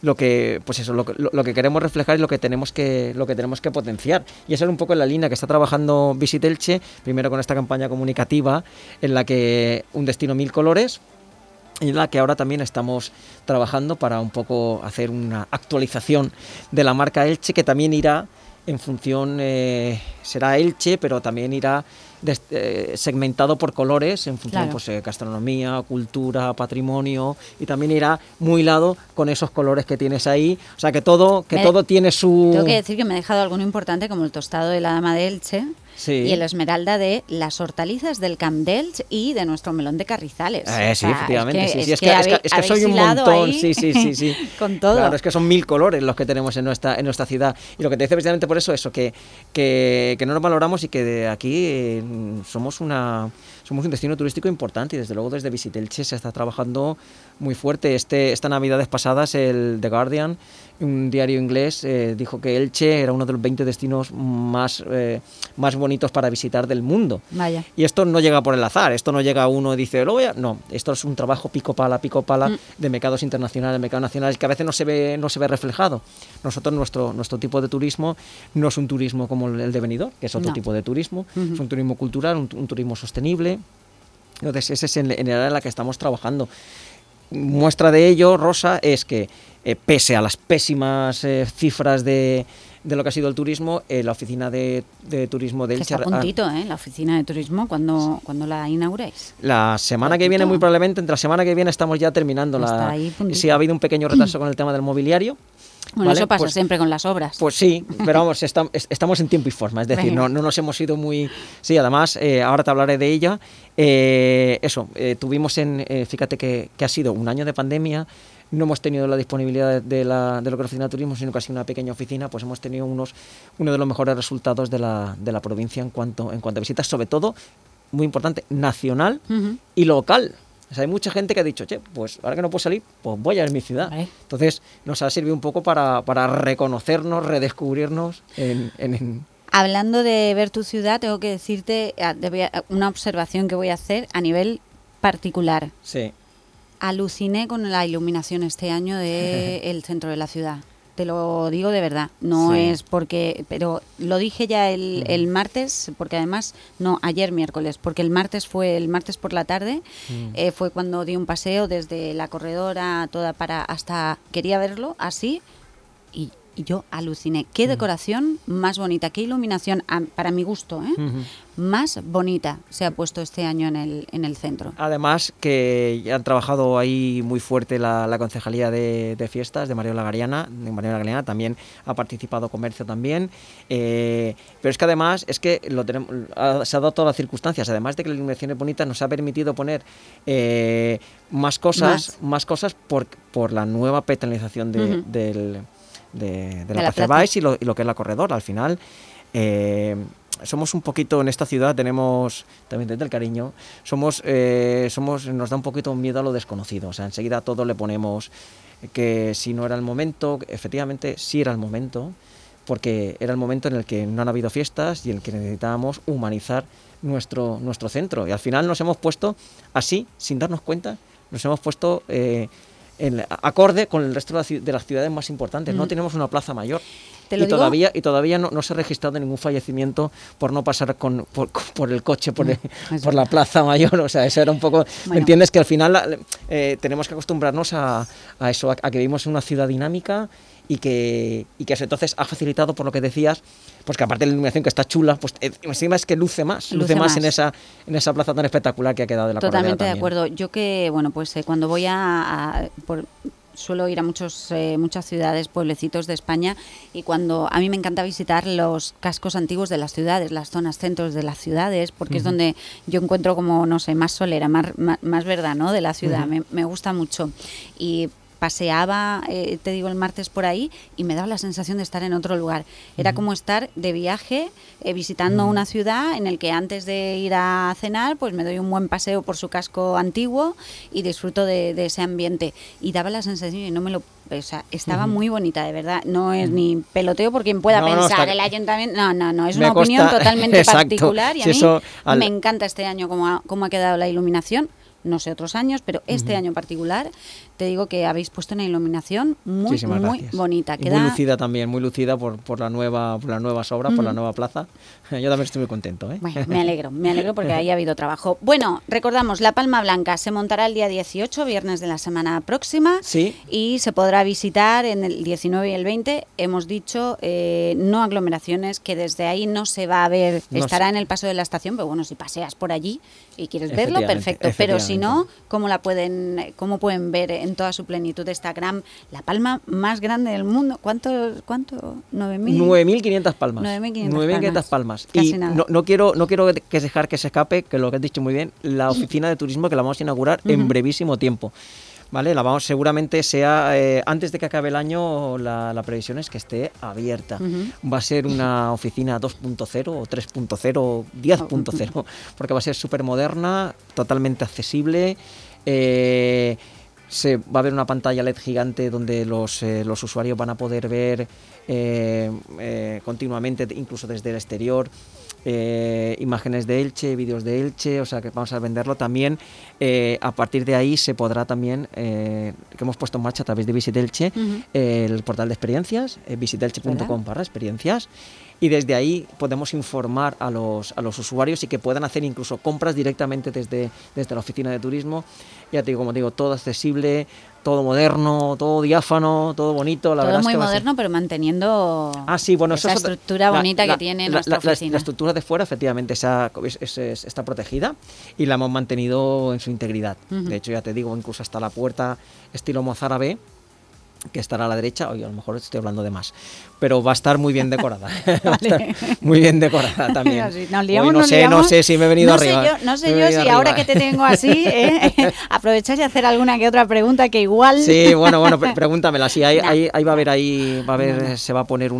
queremos reflejar y lo que tenemos que potenciar. Y esa es un poco la línea que está trabajando Visit Elche, primero con esta campaña comunicativa en la que un destino 1000 colores, y en la que ahora también estamos trabajando para un poco hacer una actualización de la marca Elche, que también irá en función, será Elche, pero también irá segmentado por colores en función, gastronomía, cultura, patrimonio, y también irá muy hilado con esos colores que tienes ahí. O sea, que todo tiene su... Tengo que decir que me he dejado alguno importante, como el tostado de la Dama de Elche. Y el esmeralda de las hortalizas del Camp d'Elx y de nuestro melón de Carrizales. Sí, efectivamente. Es que soy un montón. Sí. Con todo. Claro, es que son 1000 colores los que tenemos en nuestra ciudad. Y lo que te dice precisamente por eso, que no nos valoramos y que de aquí somos un destino turístico importante, y desde luego desde Visit Elche se está trabajando muy fuerte. Estas navidades pasadas el The Guardian, un diario inglés, dijo que Elche era uno de los 20 destinos más bonitos para visitar del mundo. Vaya. Y esto no llega por el azar, esto no llega uno y dice, no, esto es un trabajo pico pala de mercados internacionales, mercados nacionales, que a veces no se ve reflejado. Nosotros, nuestro tipo de turismo no es un turismo como el de Benidorm, que es otro tipo de turismo, es un turismo cultural, un turismo sostenible. Entonces, ese es en el área en la que estamos trabajando. Muestra de ello, Rosa, es que pese a las pésimas cifras de lo que ha sido el turismo, la oficina de turismo de Elche... Está a puntito, la oficina de turismo, cuando la inauguréis. La semana que viene, muy probablemente, entre la semana que viene estamos ya terminando. Sí, ha habido un pequeño retraso con el tema del mobiliario. Bueno, ¿vale? Eso pasa siempre con las obras. Pues sí, pero vamos, estamos en tiempo y forma, es decir, no nos hemos ido muy... Sí, además, ahora te hablaré de ella. Tuvimos fíjate que ha sido un año de pandemia, no hemos tenido la disponibilidad de lo que es la oficina de turismo, sino que ha sido una pequeña oficina, pues hemos tenido uno de los mejores resultados de la provincia en cuanto a visitas, sobre todo, muy importante, nacional y local. O sea, hay mucha gente que ha dicho, pues ahora que no puedo salir, pues voy a ver mi ciudad. Vale. Entonces, nos ha servido un poco para reconocernos, redescubrirnos en... Hablando de ver tu ciudad, tengo que decirte una observación que voy a hacer a nivel particular. Sí. Aluciné con la iluminación este año del centro de la ciudad. Te lo digo de verdad, no es porque, pero lo dije ya el martes, porque además, ayer miércoles, porque el martes por la tarde, fue cuando di un paseo desde la corredora toda hasta, quería verlo así, y y yo aluciné. Qué decoración más bonita, qué iluminación, para mi gusto, más bonita se ha puesto este año en el centro. Además que ya han trabajado ahí muy fuerte la Concejalía de Fiestas de Mariola Galeana, también ha participado Comercio también, pero es que además lo tenemos, se ha dado todas las circunstancias, además de que la iluminación es bonita, nos ha permitido poner más cosas por la nueva peatonalización de la Plaza Baix y lo que es la Corredor. Al final somos un poquito, en esta ciudad tenemos, también desde el cariño, nos da un poquito miedo a lo desconocido, o sea, enseguida a todo le ponemos que si no era el momento. Efectivamente sí era el momento, porque era el momento en el que no han habido fiestas y en el que necesitábamos humanizar nuestro centro, y al final nos hemos puesto así, sin darnos cuenta, nos hemos puesto acorde con el resto de las ciudades más importantes. No tenemos una plaza mayor y todavía no se ha registrado ningún fallecimimiento por no pasar por el coche por la plaza mayor. O sea, eso era un poco, ¿me entiendes? Que al final tenemos que acostumbrarnos a eso, a que vivimos en una ciudad dinámica y que eso entonces ha facilitado, por lo que decías, pues que aparte de la iluminación que está chula, pues encima es que luce más en esa plaza tan espectacular que ha quedado de la Corredera. Totalmente de acuerdo. Yo que, bueno, pues cuando voy suelo ir a muchas ciudades, pueblecitos de España, y cuando a mí me encanta visitar los cascos antiguos de las ciudades, las zonas centros de las ciudades, porque es donde yo encuentro como, no sé, más solera, más verdad, ¿no?, de la ciudad. Me gusta mucho. Y paseaba, te digo, el martes por ahí y me daba la sensación de estar en otro lugar. Era como estar de viaje, visitando una ciudad en el que antes de ir a cenar, pues me doy un buen paseo por su casco antiguo y disfruto de ese ambiente. Y daba la sensación, y no me lo... O sea, estaba muy bonita, de verdad. No es ni peloteo por quien pueda pensar el ayuntamiento. No, es una opinión totalmente particular, y a mí me encanta este año cómo ha quedado la iluminación. No sé otros años, pero este año en particular te digo que habéis puesto una iluminación muy bonita. Queda... Muy lucida también, muy lucida por las nuevas obras, por la nueva plaza. Yo también estoy muy contento. Bueno, me alegro porque ahí ha habido trabajo. Bueno, recordamos, la Palma Blanca se montará el día 18, viernes de la semana próxima, y se podrá visitar en el 19 y el 20. Hemos dicho no aglomeraciones, que desde ahí no se va a ver, estará en el paso de la estación, pero bueno, si paseas por allí y quieres verlo, perfecto. Pero si no, ¿cómo pueden ver en toda su plenitud esta la palma más grande del mundo? ¿Cuánto? 9.500 palmas. 9.500 palmas. Y no quiero dejar que se escape, que lo que has dicho muy bien, la oficina de turismo, que la vamos a inaugurar en brevísimo tiempo. ¿Vale? seguramente sea antes de que acabe el año. La previsión es que esté abierta. Va a ser una oficina 2.0 o 3.0 o 10.0, porque va a ser súper moderna, totalmente accesible. Va a haber una pantalla LED gigante donde los usuarios van a poder ver continuamente, incluso desde el exterior, imágenes de Elche, vídeos de Elche, o sea que vamos a venderlo también. A partir de ahí se podrá también, que hemos puesto en marcha a través de Visit Elche, el portal de experiencias, visitelche.com/experiencias, y desde ahí podemos informar a los usuarios y que puedan hacer incluso compras directamente desde la oficina de turismo. Ya te digo, como digo, todo accesible, todo moderno, todo diáfano, todo bonito. La verdad muy es que moderno, pero manteniendo esa estructura bonita que tiene nuestra oficina. La estructura de fuera, efectivamente, está protegida y la hemos mantenido en su integridad. De hecho, ya te digo, incluso hasta la puerta estilo mozárabe, que estará a la derecha. Oye, a lo mejor estoy hablando de más, pero va a estar muy bien decorada. Va a estar muy bien decorada también. No sé si me he venido arriba. No sé yo si ahora que te tengo así, aprovechar y hacer alguna que otra pregunta que igual... Sí, bueno, pregúntamela. Sí, ahí va a haber, se va a poner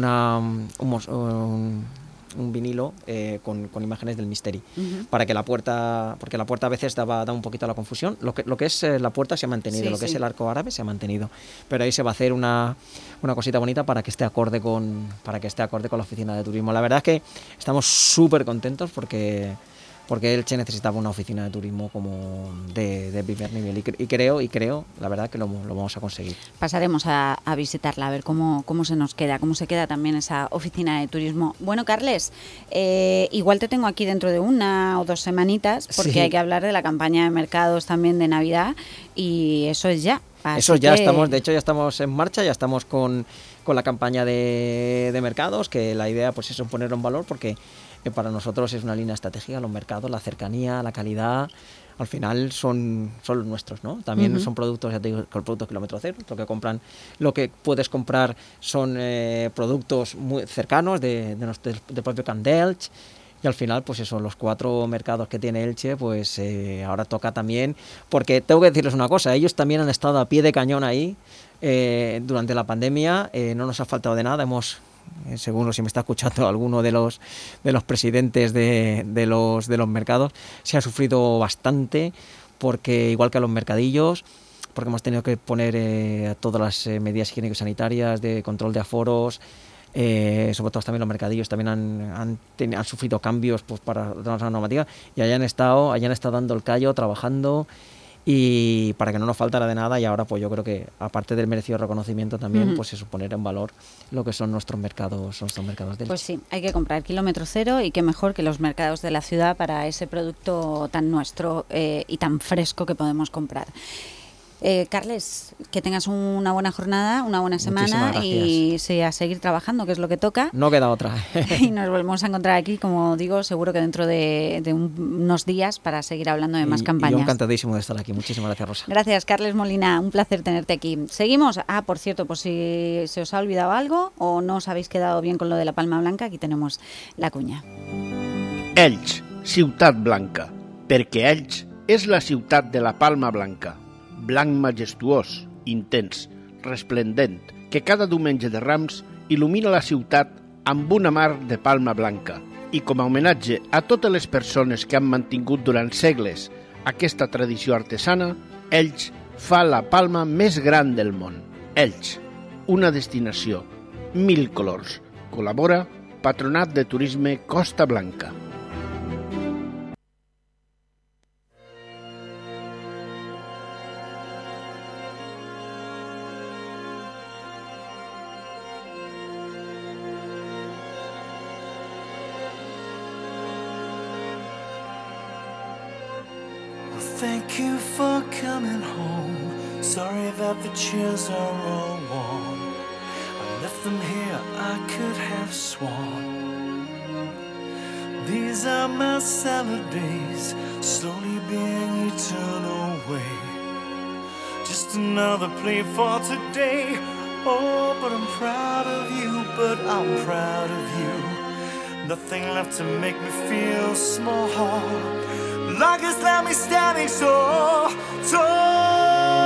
un vinilo con imágenes del Misteri, para que porque la puerta a veces da un poquito a la confusión. Lo que es la puerta se ha mantenido, que es el arco árabe se ha mantenido, pero ahí se va a hacer una cosita bonita para que esté acorde con la oficina de turismo. La verdad es que estamos súper contentos porque Elche necesitaba una oficina de turismo como de primer nivel, y creo, la verdad, que lo vamos a conseguir. Pasaremos a visitarla, a ver cómo se nos queda, cómo se queda también esa oficina de turismo. Bueno, Carles, igual te tengo aquí dentro de 1 o 2 semanitas, porque hay que hablar de la campaña de mercados también de Navidad, y eso es ya. Eso ya estamos, de hecho ya estamos en marcha, ya estamos con la campaña de mercados, que la idea pues es ponerlo en valor porque para nosotros es una línea estratégica, los mercados, la cercanía, la calidad, al final son los nuestros, ¿no? También son productos, ya te digo, con productos kilómetro cero, lo que puedes comprar son productos muy cercanos del propio Camp d'Elx. Y al final, pues eso, los 4 mercados que tiene Elche, pues ahora toca también, porque tengo que decirles una cosa, ellos también han estado a pie de cañón ahí durante la pandemia, no nos ha faltado de nada, según si me está escuchando alguno de los presidentes de los mercados, se ha sufrido bastante, porque igual que a los mercadillos, porque hemos tenido que poner todas las medidas higiénico-sanitarias de control de aforos, sobre todo también los mercadillos también han sufrido cambios pues para la normativa y hayan estado dando el callo, trabajando y para que no nos faltara de nada. Y ahora pues yo creo que aparte del merecido reconocimiento también pues es poner en valor lo que son nuestros mercados de Pues sí, hay que comprar kilómetro cero y qué mejor que los mercados de la ciudad para ese producto tan nuestro y tan fresco que podemos comprar. Carles, que tengas una buena jornada, una buena semana y sí, a seguir trabajando, que es lo que toca. No queda otra. Y nos volvemos a encontrar aquí, como digo, seguro que dentro de unos días para seguir hablando de más campañas. Y yo encantadísimo de estar aquí. Muchísimas gracias, Rosa. Gracias, Carles Molina. Un placer tenerte aquí. Seguimos. Por cierto, pues si se os ha olvidado algo o no os habéis quedado bien con lo de la Palma Blanca, aquí tenemos la cuña. Elx, ciutat blanca, perquè Elx és la ciutat de la Palma Blanca. Blanc majestuós, intens, resplendent, que cada diumenge de Rams il·lumina la ciutat amb una mar de palma blanca. I com a homenatge a totes les persones que han mantingut durant segles aquesta tradició artesana, Elx fa la palma més gran del món. Elx, una destinació, 1000 colors. Col·labora Patronat de Turisme Costa Blanca. Thank you for coming home. Sorry that the chairs are all warm. I left them here, I could have sworn. These are my salad days, slowly being eaten away. Just another play for today. Oh, but I'm proud of you, but I'm proud of you. Nothing left to make me feel small. Like it's left me standing so tall.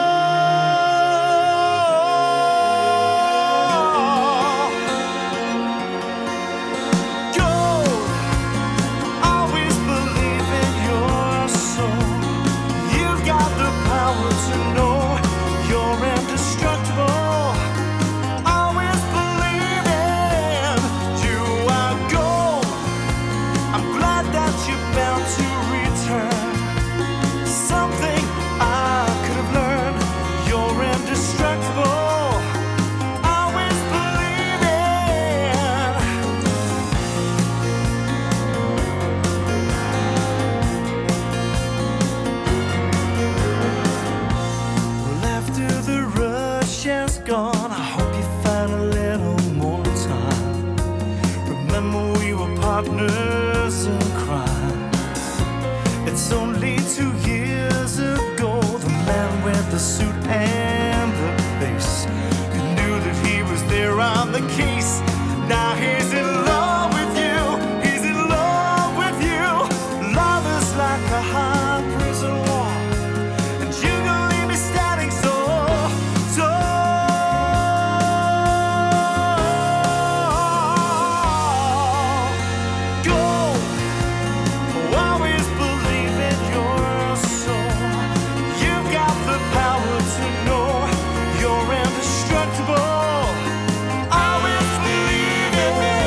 Partners in crime. It's only 2 years ago, the man with the suit and the face, you knew that he was there on the case. Now he's in love with you, he's in love with you. Love is like a high prison wall, and you can leave me standing so tall. You're indestructible. Always believe it.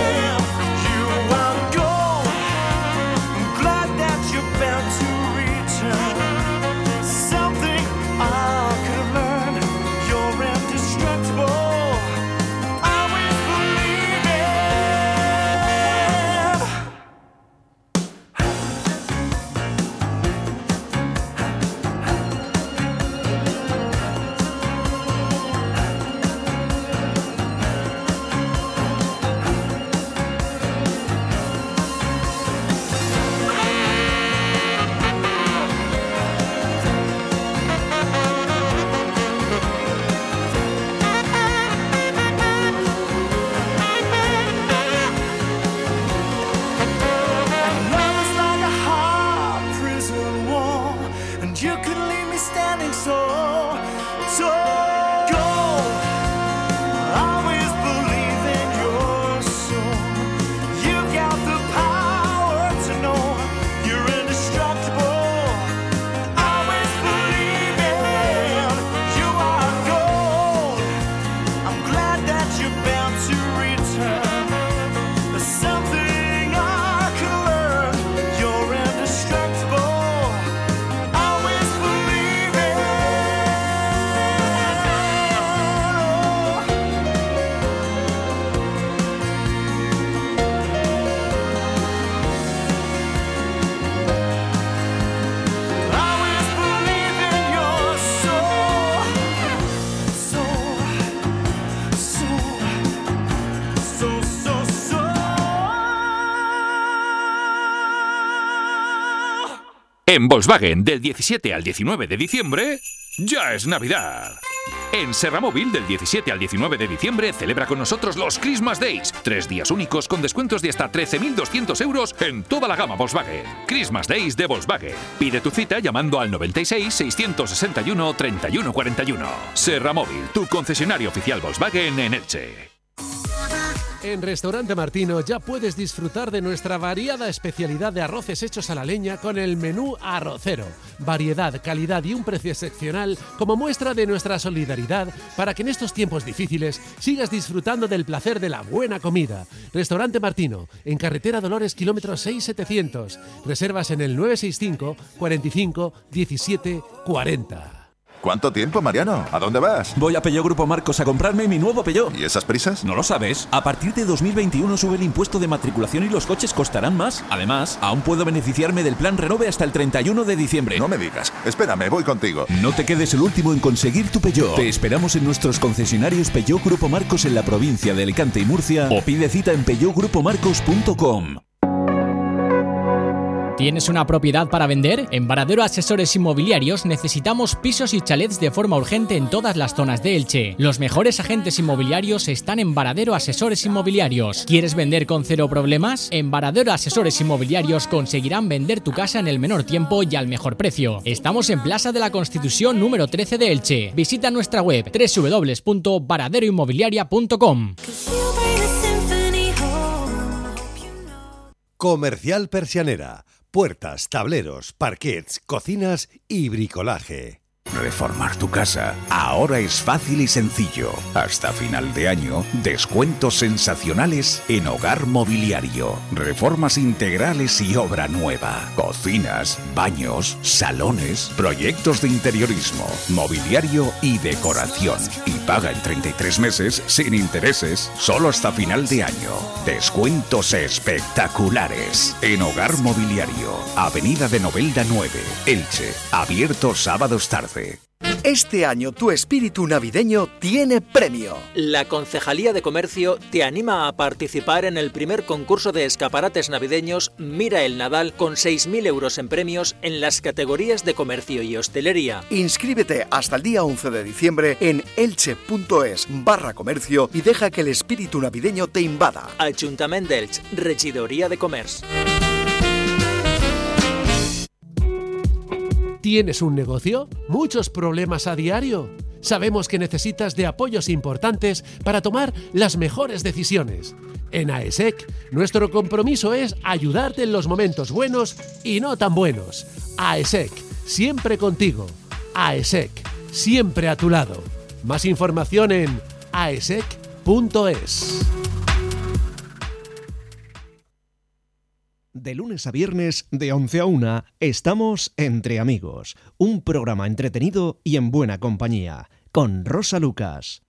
En Volkswagen, del 17 al 19 de diciembre, ya es Navidad. En Serramóvil, del 17 al 19 de diciembre, celebra con nosotros los Christmas Days. 3 días únicos con descuentos de hasta 13.200 euros en toda la gama Volkswagen. Christmas Days de Volkswagen. Pide tu cita llamando al 96 661 31 41. Serramóvil, tu concesionario oficial Volkswagen en Elche. En Restaurante Martino ya puedes disfrutar de nuestra variada especialidad de arroces hechos a la leña con el menú arrocero. Variedad, calidad y un precio excepcional como muestra de nuestra solidaridad para que en estos tiempos difíciles sigas disfrutando del placer de la buena comida. Restaurante Martino, en Carretera Dolores, kilómetro 6700. Reservas en el 965 45 17 40. ¿Cuánto tiempo, Mariano? ¿A dónde vas? Voy a Peugeot Grupo Marcos a comprarme mi nuevo Peugeot. ¿Y esas prisas? ¿No lo sabes? A partir de 2021 sube el impuesto de matriculación y los coches costarán más. Además, aún puedo beneficiarme del plan Renove hasta el 31 de diciembre. No me digas. Espérame, voy contigo. No te quedes el último en conseguir tu Peugeot. Te esperamos en nuestros concesionarios Peugeot Grupo Marcos en la provincia de Alicante y Murcia o pide cita en peugeotgrupomarcos.com. ¿Tienes una propiedad para vender? En Varadero Asesores Inmobiliarios necesitamos pisos y chalets de forma urgente en todas las zonas de Elche. Los mejores agentes inmobiliarios están en Varadero Asesores Inmobiliarios. ¿Quieres vender con cero problemas? En Varadero Asesores Inmobiliarios conseguirán vender tu casa en el menor tiempo y al mejor precio. Estamos en Plaza de la Constitución número 13 de Elche. Visita nuestra web www.varaderoinmobiliaria.com. Comercial Persianera. Puertas, tableros, parquets, cocinas y bricolaje. Reformar tu casa ahora es fácil y sencillo. Hasta final de año, descuentos sensacionales en Hogar Mobiliario. Reformas integrales y obra nueva. Cocinas, baños, salones, proyectos de interiorismo, mobiliario y decoración. Y paga en 33 meses sin intereses, solo hasta final de año. Descuentos espectaculares en Hogar Mobiliario. Avenida de Novelda 9, Elche. Abierto sábados tarde. Este año tu espíritu navideño tiene premio. La Concejalía de Comercio te anima a participar en el primer concurso de escaparates navideños Mira el Nadal con 6.000 euros en premios en las categorías de comercio y hostelería. Inscríbete hasta el día 11 de diciembre en elche.es/comercio y deja que el espíritu navideño te invada. Ayuntamiento de Elche, Regidoría de Comercio. ¿Tienes un negocio? ¿Muchos problemas a diario? Sabemos que necesitas de apoyos importantes para tomar las mejores decisiones. En AESEC, nuestro compromiso es ayudarte en los momentos buenos y no tan buenos. AESEC, siempre contigo. AESEC, siempre a tu lado. Más información en aesec.es. De lunes a viernes, de 11 a 1, estamos Entre Amigos, un programa entretenido y en buena compañía, con Rosa Lucas.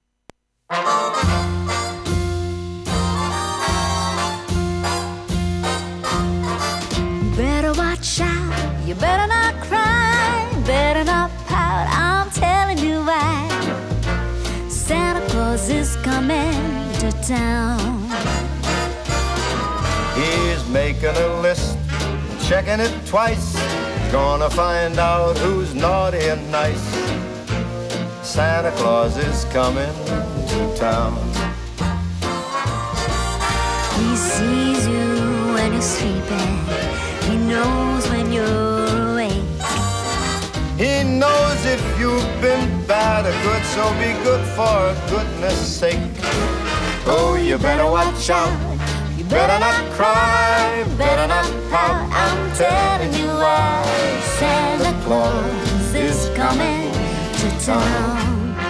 You better watch out, you better not cry, better not pout, I'm telling you why. Santa Claus is coming to town. He's making a list, checking it twice, gonna find out who's naughty and nice. Santa Claus is coming to town. He sees you when you're sleeping, he knows when you're awake. He knows if you've been bad or good, so be good for goodness sake. Oh, you better watch out. Better not cry, better not pout, I'm telling you why. Santa Claus is coming to town.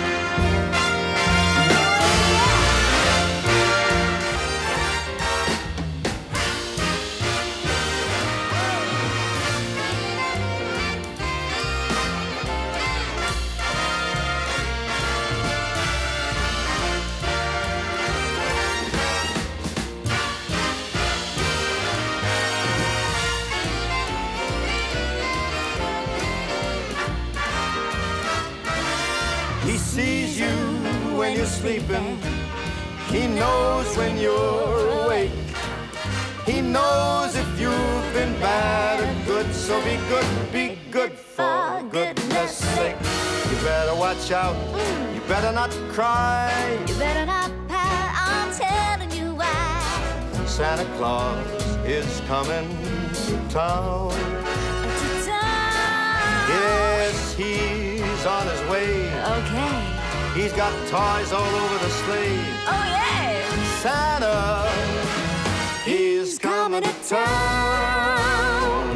He sees you when you're sleeping. He knows when you're awake. He knows if you've been bad or good, so be good, be watch out. You better not cry. You better not pout, I'm telling you why. Santa Claus is coming to town. Yes, he's on his way. Okay. He's got toys all over the sleigh. Oh yeah. Santa, he's coming to town.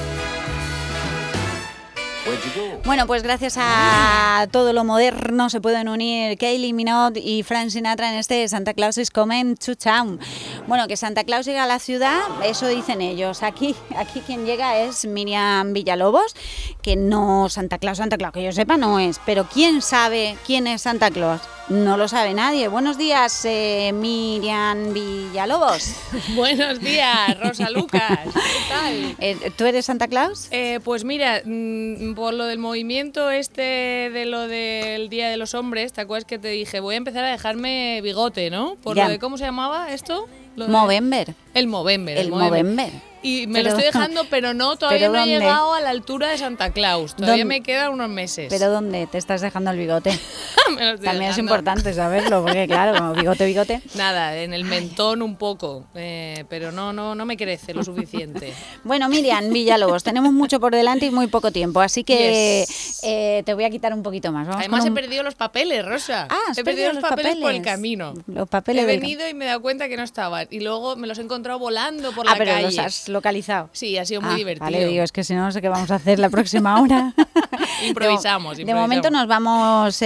Where'd you go? Bueno, pues gracias a todo lo moderno se pueden unir Kylie Minogue y Frank Sinatra en este Santa Claus is Coming to Town. Bueno, que Santa Claus llega a la ciudad, eso dicen ellos. Aquí quien llega es Miriam Villalobos, que no Santa Claus, que yo sepa no es. Pero ¿quién sabe quién es Santa Claus? No lo sabe nadie. Buenos días, Miriam Villalobos. Buenos días, Rosa Lucas. ¿Qué tal? ¿Tú eres Santa Claus? Pues mira, por lo del movimiento de lo del Día de los Hombres, ¿te acuerdas que te dije? Voy a empezar a dejarme bigote, ¿no? Por Ya. lo de, ¿cómo se llamaba esto? Movember. El Movember. El Movember. Y me lo estoy dejando, pero todavía no he llegado a la altura de Santa Claus. Todavía me quedan unos meses. ¿Pero dónde te estás dejando el bigote? Me lo estoy También es dejando. importante saberlo, porque claro, como bigote. Nada, en el mentón un poco, pero no me crece lo suficiente. Bueno, Miriam Villalobos, tenemos mucho por delante y muy poco tiempo, así que te voy a quitar un poquito más. Vamos Además con he perdido los papeles, Rosa. ¿has he perdido perdido los papeles por el papeles? camino. Los papeles He del venido y me he dado cuenta que no estaban. Y luego me los he encontrado volando por la pero calle. los has localizado. Sí, ha sido muy divertido. Vale, digo, es que si no sé qué vamos a hacer la próxima hora. Improvisamos. De momento nos vamos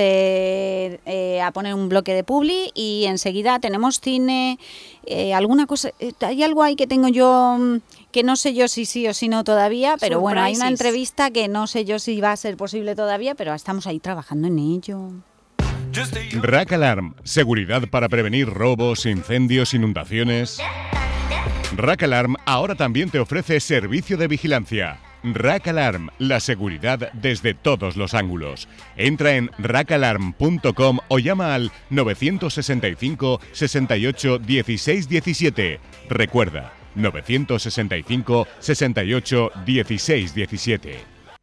a poner un bloque de publi y enseguida tenemos cine, alguna cosa, hay algo ahí que tengo yo que no sé yo si sí o si no todavía, pero bueno, hay una Surprises. entrevista que no sé yo si va a ser posible todavía, pero estamos ahí trabajando en ello. Rack Alarm, seguridad para prevenir robos, incendios, inundaciones. Rack Alarm ahora también te ofrece servicio de vigilancia. Rack Alarm, la seguridad desde todos los ángulos. Entra en rackalarm.com o llama al 965 68 16 17. Recuerda, 965 68 16 17.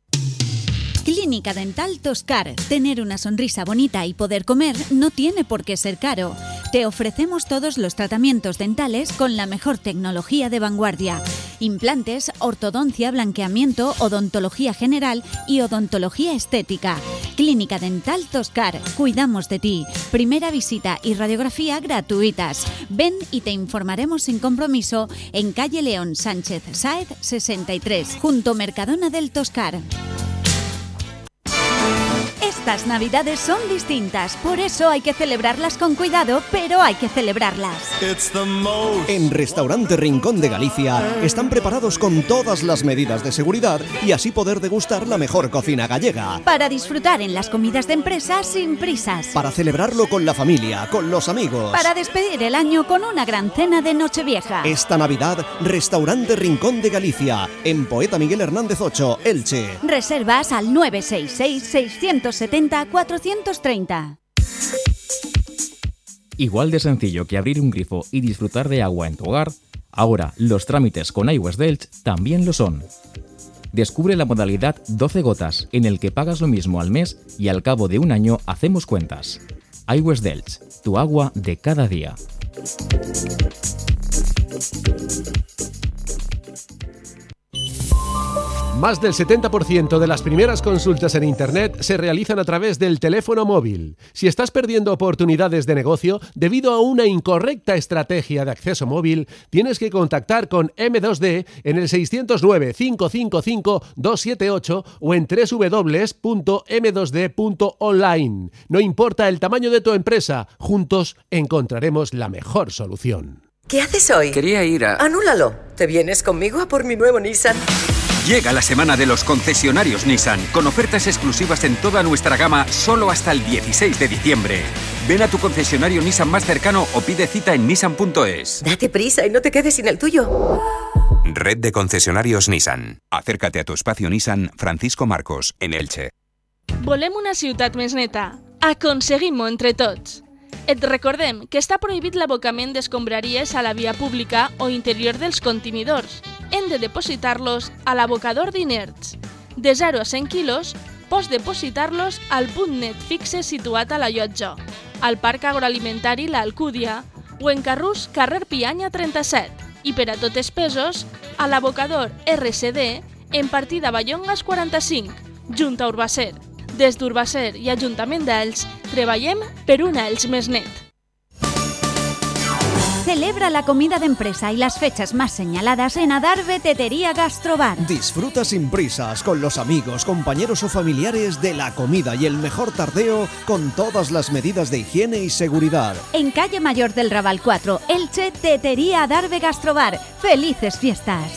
Clínica Dental Toscar. Tener una sonrisa bonita y poder comer no tiene por qué ser caro. Te ofrecemos todos los tratamientos dentales con la mejor tecnología de vanguardia. Implantes, ortodoncia, blanqueamiento, odontología general y odontología estética. Clínica Dental Toscar. Cuidamos de ti. Primera visita y radiografía gratuitas. Ven y te informaremos sin compromiso en calle León Sánchez Sáez 63, junto Mercadona del Toscar. Estas navidades son distintas, por eso hay que celebrarlas con cuidado, pero hay que celebrarlas. En Restaurante Rincón de Galicia están preparados con todas las medidas de seguridad y así poder degustar la mejor cocina gallega. Para disfrutar en las comidas de empresa sin prisas. Para celebrarlo con la familia, con los amigos. Para despedir el año con una gran cena de Nochevieja. Esta Navidad, Restaurante Rincón de Galicia, en Poeta Miguel Hernández 8, Elche. Reservas al 966-670-430. Igual de sencillo que abrir un grifo y disfrutar de agua en tu hogar, ahora los trámites con iWest Delch también lo son. Descubre la modalidad 12 gotas, en el que pagas lo mismo al mes y al cabo de un año hacemos cuentas. iWest Delch, tu agua de cada día. Más del 70% de las primeras consultas en Internet se realizan a través del teléfono móvil. Si estás perdiendo oportunidades de negocio debido a una incorrecta estrategia de acceso móvil, tienes que contactar con M2D en el 609-555-278 o en www.m2d.online. No importa el tamaño de tu empresa, juntos encontraremos la mejor solución. ¿Qué haces hoy? Quería ir a... Anúlalo. ¿Te vienes conmigo a por mi nuevo Nissan? Llega la semana de los concesionarios Nissan, con ofertas exclusivas en toda nuestra gama solo hasta el 16 de diciembre. Ven a tu concesionario Nissan más cercano o pide cita en nissan.es. Date prisa y no te quedes sin el tuyo. Red de concesionarios Nissan. Acércate a tu espacio Nissan Francisco Marcos, en Elche. Volem una ciutat més neta. Aconseguim-ho entre tots. Et recordem que està prohibit l'abocament d'escombraries a la via pública o interior dels contenidors. Hem de depositar-los a l'abocador d'inerts. De 0 a 100 quilos, pots depositar-los al punt net fixe situat a la llotja, al Parc Agroalimentari l'Alcúdia o en Carrús, carrer Pianya 37, i per a tots pesos, a l'abocador RCD en partida Ballongas 45, Junta Urbacer. Des d'Urbacer i Ajuntament d'Elx, treballem per una Elx més net. Celebra la comida de empresa y las fechas más señaladas en Adarve Tetería Gastrobar. Disfruta sin prisas con los amigos, compañeros o familiares de la comida y el mejor tardeo con todas las medidas de higiene y seguridad. En calle Mayor del Raval 4, Elche, Tetería Adarve Gastrobar. ¡Felices fiestas!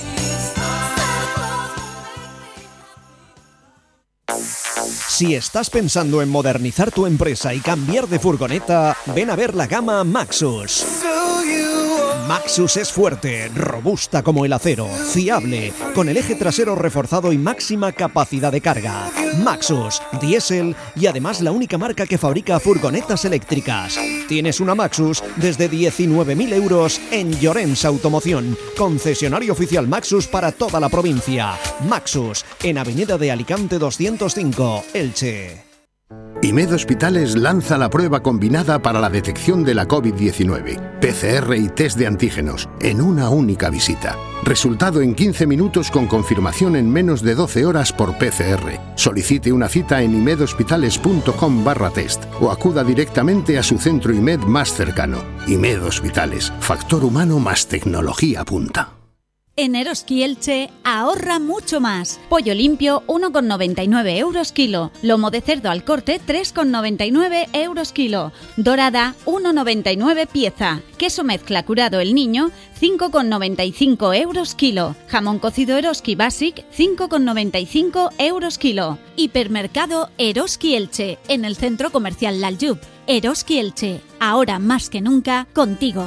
Si estás pensando en modernizar tu empresa y cambiar de furgoneta, ven a ver la gama Maxus. Maxus es fuerte, robusta como el acero, fiable, con el eje trasero reforzado y máxima capacidad de carga. Maxus, diésel y además la única marca que fabrica furgonetas eléctricas. Tienes una Maxus desde 19.000 euros en Llorens Automoción, concesionario oficial Maxus para toda la provincia. Maxus, en Avenida de Alicante 205, Elche. IMED Hospitales lanza la prueba combinada para la detección de la COVID-19, PCR y test de antígenos, en una única visita. Resultado en 15 minutos con confirmación en menos de 12 horas por PCR. Solicite una cita en imedhospitales.com/test o acuda directamente a su centro IMED más cercano. IMED Hospitales, factor humano más tecnología punta. En Eroski Elche ahorra mucho más. Pollo limpio 1,99 euros kilo. Lomo de cerdo al corte 3,99 euros kilo. Dorada 1,99 pieza. Queso mezcla curado El Niño 5,95 euros kilo. Jamón cocido Eroski Basic 5,95 euros kilo. Hipermercado Eroski Elche en el centro comercial Laljub. Eroski Elche, ahora más que nunca contigo.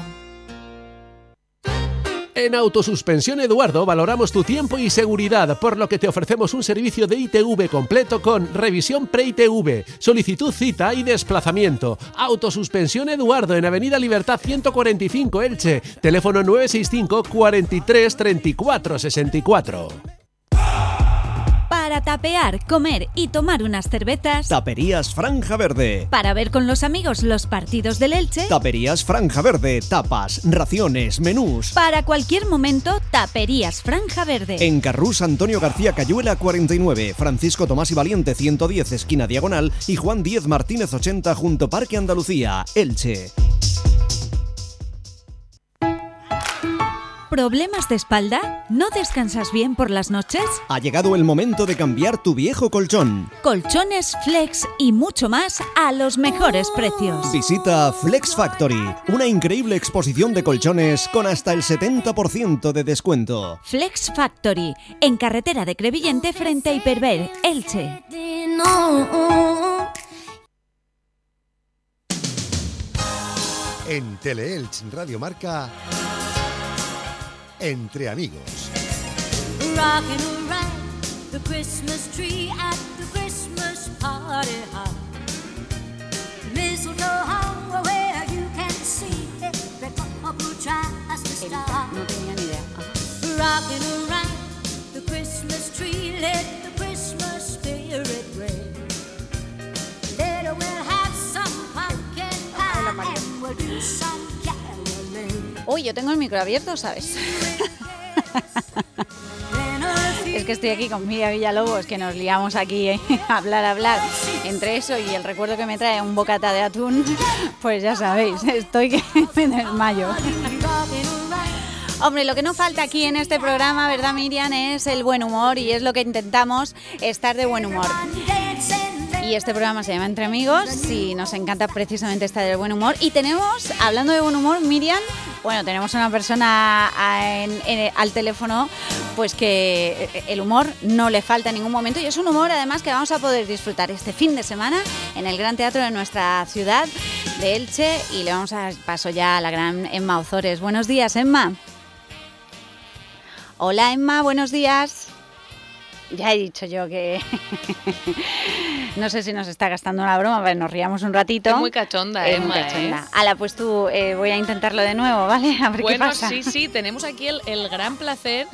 En Autosuspensión Eduardo valoramos tu tiempo y seguridad, por lo que te ofrecemos un servicio de ITV completo con revisión pre-ITV, solicitud, cita y desplazamiento. Autosuspensión Eduardo en Avenida Libertad 145 Elche, teléfono 965 43 34 64. Para tapear, comer y tomar unas cervezas. Taperías Franja Verde. Para ver con los amigos los partidos del Elche. Taperías Franja Verde. Tapas, raciones, menús. Para cualquier momento, Taperías Franja Verde. En Carrús, Antonio García Cayuela 49, Francisco Tomás y Valiente 110 esquina Diagonal y Juan 10 Martínez 80 junto Parque Andalucía, Elche. ¿Problemas de espalda? ¿No descansas bien por las noches? Ha llegado el momento de cambiar tu viejo colchón. Colchones, Flex y mucho más a los mejores precios. Visita Flex Factory, una increíble exposición de colchones con hasta el 70% de descuento. Flex Factory, en carretera de Crevillente frente a Hiperver, Elche. En Teleelch Radio Marca, Entre Amigos. Rocking around the Christmas tree at the Christmas party hop. Mistletoe hung where you can see every couple tries to stop. No tenía ni idea. Rocking around the Christmas tree, let the Christmas spirit ring. Later we'll have some pumpkin pie and we'll do some caroling. Uy, yo tengo el micro abierto, ¿sabes? Es que estoy aquí con Miriam Villalobos, que nos liamos aquí a hablar. Entre eso y el recuerdo que me trae un bocata de atún, pues ya sabéis, estoy que me desmayo. Hombre, lo que no falta aquí en este programa, ¿verdad, Miriam? Es el buen humor, y es lo que intentamos, estar de buen humor. Y este programa se llama Entre Amigos y nos encanta precisamente estar de buen humor. Y tenemos, hablando de buen humor, Miriam, bueno, tenemos una persona al teléfono, pues que el humor no le falta en ningún momento, y es un humor además que vamos a poder disfrutar este fin de semana en el Gran Teatro de nuestra ciudad de Elche, y le vamos a dar paso ya a la gran Emma Ozores. Buenos días, Emma. Hola, Emma, buenos días. Ya he dicho yo que no sé si nos está gastando una broma, pero nos riamos un ratito. Es muy cachonda, Emma. Muy cachonda. Ala, pues tú, voy a intentarlo de nuevo, ¿vale? A ver qué pasa. Bueno, sí, tenemos aquí el gran placer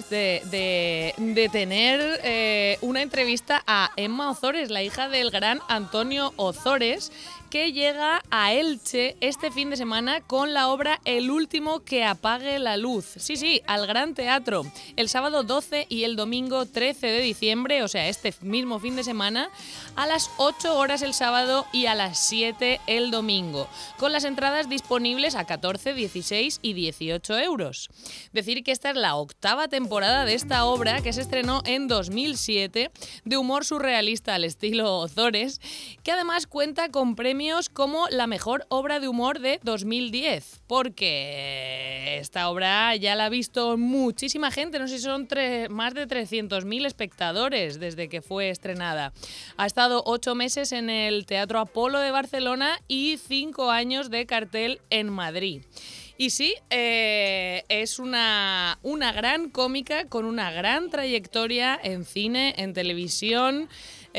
de tener una entrevista a Emma Ozores, la hija del gran Antonio Ozores, que llega a Elche este fin de semana con la obra El último que apague la luz. Sí, al Gran Teatro. El sábado 12 y el domingo 13 de diciembre, o sea, este mismo fin de semana, a las 8 horas el sábado y a las 7 el domingo, con las entradas disponibles a 14, 16 y 18 euros. Decir que esta es la 8ª temporada de esta obra, que se estrenó en 2007, de humor surrealista al estilo Ozores, que además cuenta con premios como la mejor obra de humor de 2010, porque esta obra ya la ha visto muchísima gente, no sé si son más de 300.000 espectadores desde que fue estrenada. Ha estado 8 meses en el Teatro Apolo de Barcelona y 5 años de cartel en Madrid. Y sí, es una gran cómica con una gran trayectoria en cine, en televisión,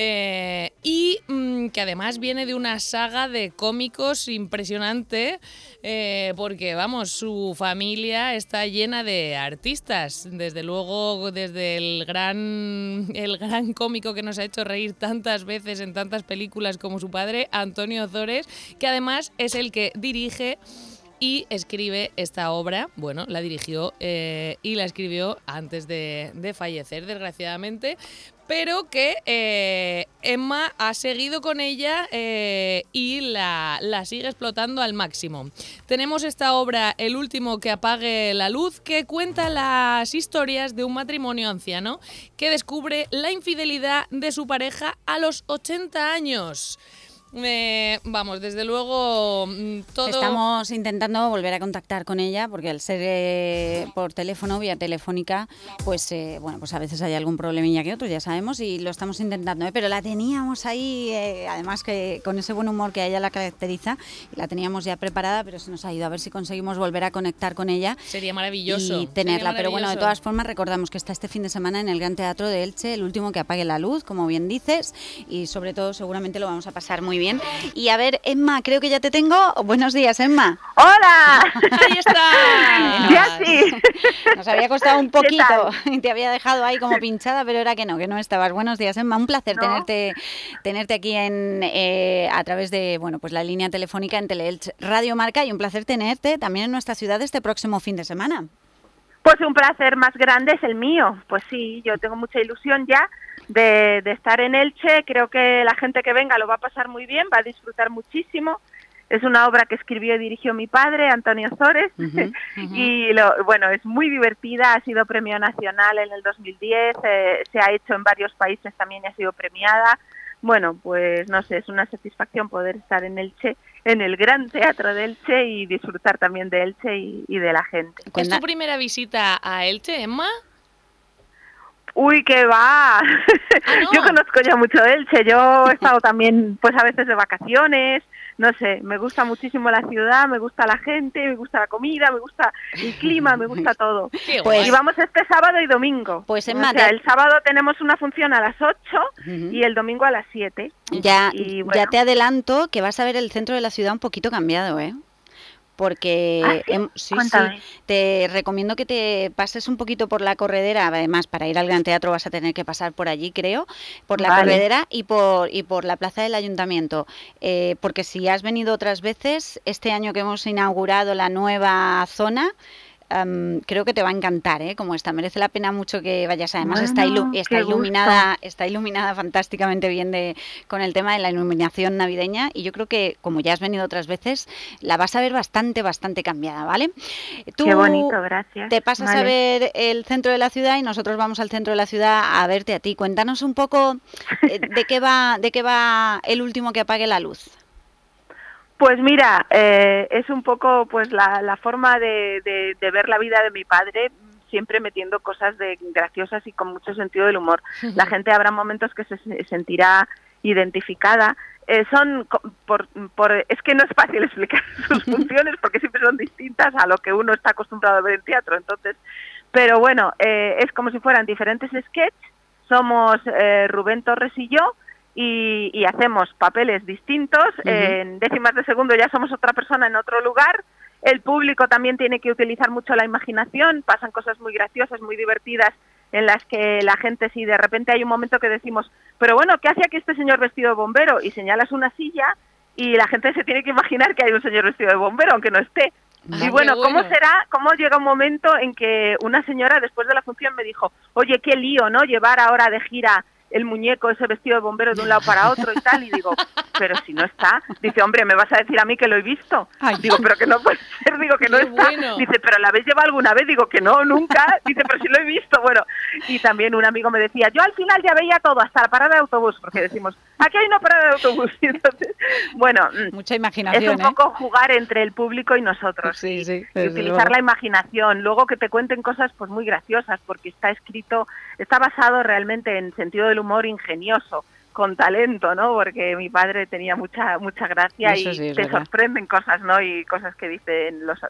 y que además viene de una saga de cómicos impresionante, porque vamos, su familia está llena de artistas, desde luego desde el gran cómico que nos ha hecho reír tantas veces en tantas películas como su padre, Antonio Ozores, que además es el que dirige y escribe esta obra. Bueno, la dirigió y la escribió antes de fallecer, desgraciadamente, pero que Emma ha seguido con ella y la sigue explotando al máximo. Tenemos esta obra, El último que apague la luz, que cuenta las historias de un matrimonio anciano que descubre la infidelidad de su pareja a los 80 años. Vamos, desde luego todo... Estamos intentando volver a contactar con ella porque al ser por teléfono, vía telefónica, pues pues a veces hay algún problemilla que otro, ya sabemos, y lo estamos intentando, pero la teníamos ahí, además que con ese buen humor que a ella la caracteriza, la teníamos ya preparada, pero se nos ha ido. A ver si conseguimos volver a conectar con ella. Sería maravilloso. Y tenerla, pero bueno, de todas formas recordamos que está este fin de semana en el Gran Teatro de Elche, El último que apague la luz, como bien dices, y sobre todo seguramente lo vamos a pasar muy bien. Y a ver, Emma, creo que ya te tengo. Buenos días, Emma. ¡Hola! ¡Ahí está! Ya sí. Nos había costado un poquito y te había dejado ahí como pinchada, pero era que no estabas. Buenos días, Emma. Un placer tenerte aquí a través de pues la línea telefónica en Teleelch Radio Marca, y un placer tenerte también en nuestra ciudad este próximo fin de semana. Pues un placer más grande es el mío. Pues sí, yo tengo mucha ilusión ya de estar en Elche. Creo que la gente que venga lo va a pasar muy bien, va a disfrutar muchísimo. Es una obra que escribió y dirigió mi padre, Antonio Ozores, y es muy divertida, ha sido premio nacional en el 2010, se ha hecho en varios países también y ha sido premiada. Bueno, pues no sé, es una satisfacción poder estar en Elche, en el Gran Teatro de Elche, y disfrutar también de Elche y de la gente. ¿Es tu primera visita a Elche, Emma? Uy, ¿qué va? ¿no? Yo conozco ya mucho Elche, yo he estado también pues a veces de vacaciones, no sé, me gusta muchísimo la ciudad, me gusta la gente, me gusta la comida, me gusta el clima, me gusta todo. Y vamos este sábado y domingo. Pues en el sábado tenemos una función a las 8 y el domingo a las 7. Ya te adelanto que vas a ver el centro de la ciudad un poquito cambiado, porque sí, te recomiendo que te pases un poquito por la Corredera. Además, para ir al Gran Teatro vas a tener que pasar por allí, creo, por la Corredera y por la plaza del Ayuntamiento, porque si has venido otras veces, este año que hemos inaugurado la nueva zona, creo que te va a encantar, como esta. Merece la pena mucho que vayas. Además está iluminada fantásticamente bien con el tema de la iluminación navideña, y yo creo que, como ya has venido otras veces, la vas a ver bastante cambiada, ¿vale? Tú qué bonito, gracias. Te pasas a ver el centro de la ciudad y nosotros vamos al centro de la ciudad a verte a ti. Cuéntanos un poco de qué va El último que apague la luz. Pues mira, es un poco pues la forma de ver la vida de mi padre, siempre metiendo cosas graciosas y con mucho sentido del humor. La gente habrá momentos que se sentirá identificada. Es que no es fácil explicar sus funciones porque siempre son distintas a lo que uno está acostumbrado a ver en teatro. Entonces, pero bueno, es como si fueran diferentes sketches somos Rubén Torres y yo, y hacemos papeles distintos. En décimas de segundo ya somos otra persona en otro lugar. El público también tiene que utilizar mucho la imaginación, pasan cosas muy graciosas, muy divertidas, en las que la gente, si de repente hay un momento que decimos, pero bueno, ¿qué hace aquí este señor vestido de bombero? Y señalas una silla y la gente se tiene que imaginar que hay un señor vestido de bombero, aunque no esté. Y bueno, ¿cómo será? ¿Cómo llega un momento en que una señora después de la función me dijo, oye, qué lío, ¿no? Llevar ahora de gira el muñeco, ese vestido de bombero de un lado para otro y tal, y digo, pero si no está, dice, hombre, ¿me vas a decir a mí que lo he visto? Digo, pero que no puede ser, digo que no está. Bueno. Dice, ¿pero la habéis llevado alguna vez? Digo, que no, nunca. Dice, pero sí lo he visto. Bueno, y también un amigo me decía, yo al final ya veía todo, hasta la parada de autobús, porque decimos, aquí hay una parada de autobús. Y entonces, bueno, mucha imaginación, es un poco jugar entre el público y nosotros, y utilizar la imaginación, luego que te cuenten cosas pues muy graciosas, porque está escrito, está basado realmente en sentido del humor ingenioso, con talento, ¿no? Porque mi padre tenía mucha gracia. Eso y te sorprenden cosas, ¿no? Y cosas que dicen los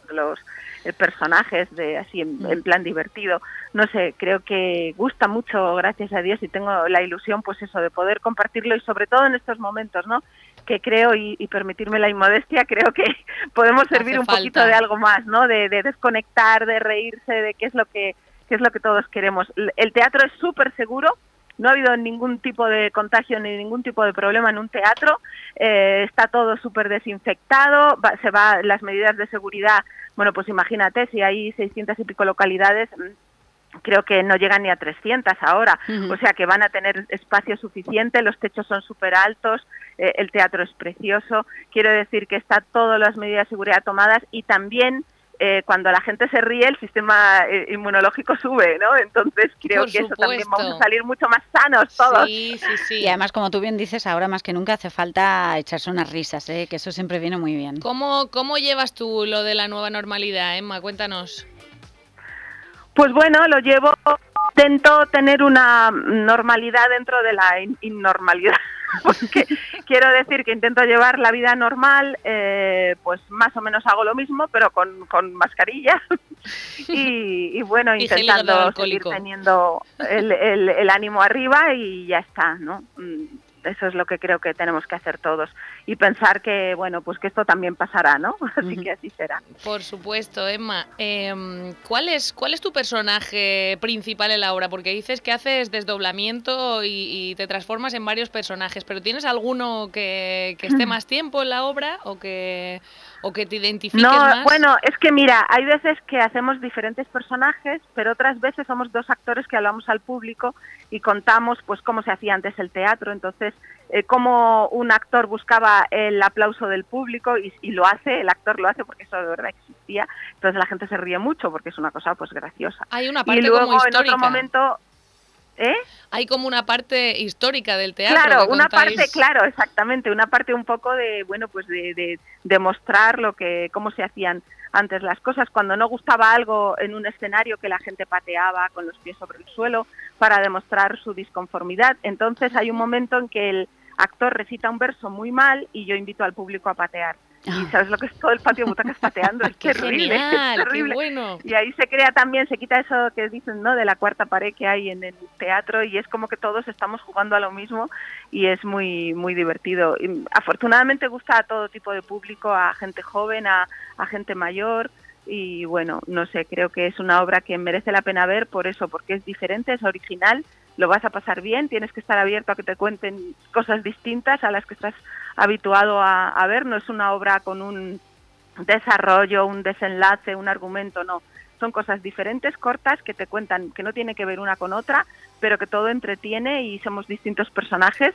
personajes de así en plan divertido. No sé, creo que gusta mucho, gracias a Dios, y tengo la ilusión, pues eso, de poder compartirlo, y sobre todo en estos momentos, ¿no? Que creo, y permitirme la inmodestia, creo que podemos servir un poquito de algo más, ¿no? De desconectar, de reírse, de qué es lo que todos queremos. El teatro es súper seguro. No ha habido ningún tipo de contagio ni ningún tipo de problema en un teatro. Está todo súper desinfectado. Las medidas de seguridad, bueno, pues imagínate, si hay 600 y pico localidades, creo que no llegan ni a 300 ahora. O sea que van a tener espacio suficiente, los techos son súper altos, el teatro es precioso. Quiero decir que está todas las medidas de seguridad tomadas, y también cuando la gente se ríe, el sistema inmunológico sube, ¿no? Entonces creo que eso también vamos a salir mucho más sanos todos. Sí. Y además, como tú bien dices, ahora más que nunca hace falta echarse unas risas, que eso siempre viene muy bien. ¿Cómo llevas tú lo de la nueva normalidad, Emma? Cuéntanos. Pues bueno, lo llevo, intento tener una normalidad dentro de la innormalidad. Porque quiero decir que intento llevar la vida normal, pues más o menos hago lo mismo, pero con mascarilla y bueno, intentando seguir teniendo el ánimo arriba, y ya está, ¿no? Eso es lo que creo que tenemos que hacer todos, y pensar que, bueno, pues que esto también pasará, ¿no? Así que así será. Por supuesto, Emma. ¿Cuál es tu personaje principal en la obra? Porque dices que haces desdoblamiento y te transformas en varios personajes, pero ¿tienes alguno que esté más tiempo en la obra o que te identifiques más? Bueno, es que mira, hay veces que hacemos diferentes personajes, pero otras veces somos dos actores que hablamos al público y contamos pues cómo se hacía antes el teatro. Entonces, cómo un actor buscaba el aplauso del público, y el actor lo hace porque eso de verdad existía. Entonces la gente se ríe mucho porque es una cosa pues graciosa. Hay una parte y luego como histórica. En otro momento, hay como una parte histórica del teatro. Claro, una parte, claro, exactamente, una parte un poco de, bueno, pues de mostrar cómo se hacían antes las cosas, cuando no gustaba algo en un escenario, que la gente pateaba con los pies sobre el suelo para demostrar su disconformidad. Entonces hay un momento en que el actor recita un verso muy mal y yo invito al público a patear. Y ¿sabes lo que es todo el patio de butacas pateando? Es terrible, genial, es terrible. Qué bueno. Y ahí se crea también, se quita eso que dicen, ¿no?, de la cuarta pared que hay en el teatro, y es como que todos estamos jugando a lo mismo, y es muy muy divertido. Y afortunadamente gusta a todo tipo de público, a gente joven, a gente mayor, y bueno, no sé, creo que es una obra que merece la pena ver por eso, porque es diferente, es original, lo vas a pasar bien, tienes que estar abierto a que te cuenten cosas distintas a las que estás habituado a ver. No es una obra con un desarrollo, un desenlace, un argumento, no. Son cosas diferentes, cortas, que te cuentan, que no tiene que ver una con otra, pero que todo entretiene, y somos distintos personajes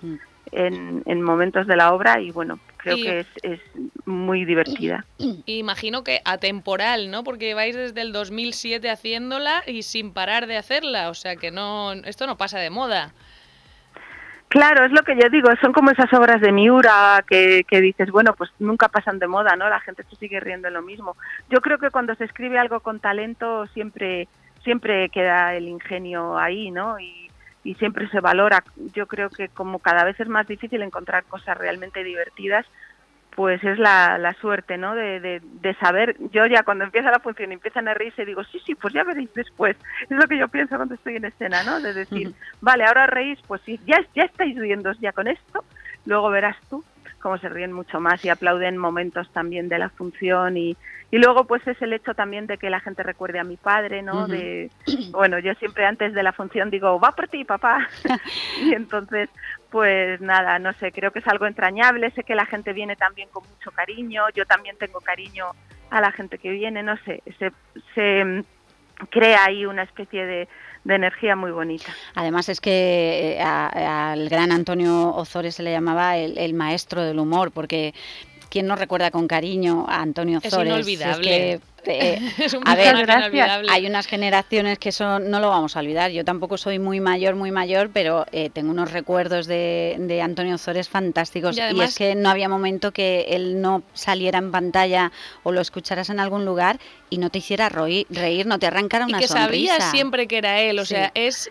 en momentos de la obra, y bueno, creo que es muy divertida. Imagino que atemporal, ¿no? Porque lleváis desde el 2007 haciéndola y sin parar de hacerla, o sea que esto no pasa de moda. Claro, es lo que yo digo, son como esas obras de Miura que dices, bueno, pues nunca pasan de moda, ¿no? La gente se sigue riendo en lo mismo. Yo creo que cuando se escribe algo con talento siempre queda el ingenio ahí, ¿no? Y siempre se valora. Yo creo que como cada vez es más difícil encontrar cosas realmente divertidas, pues es la suerte, ¿no? De saber, yo ya cuando empieza la función y empiezan a reírse digo, sí, pues ya veréis después. Es lo que yo pienso cuando estoy en escena, ¿no? De decir, vale, ahora reís, pues sí, ya estáis riendo ya con esto, luego verás tú cómo se ríen mucho más y aplauden momentos también de la función y luego pues es el hecho también de que la gente recuerde a mi padre, ¿no? Bueno, yo siempre antes de la función digo, va por ti, papá. Y entonces, pues nada, no sé, creo que es algo entrañable, sé que la gente viene también con mucho cariño, yo también tengo cariño a la gente que viene, no sé, se crea ahí una especie de energía muy bonita. Además es que al gran Antonio Ozores se le llamaba el maestro del humor, porque ¿quién no recuerda con cariño a Antonio Ozores? Es inolvidable. Es a ver, hay unas generaciones que eso no lo vamos a olvidar. Yo tampoco soy muy mayor, pero tengo unos recuerdos de Antonio Ozores fantásticos. Y además, es que no había momento que él no saliera en pantalla o lo escucharas en algún lugar y no te hiciera reír, no te arrancara una sonrisa. Y que sabías siempre que era él, o sea, es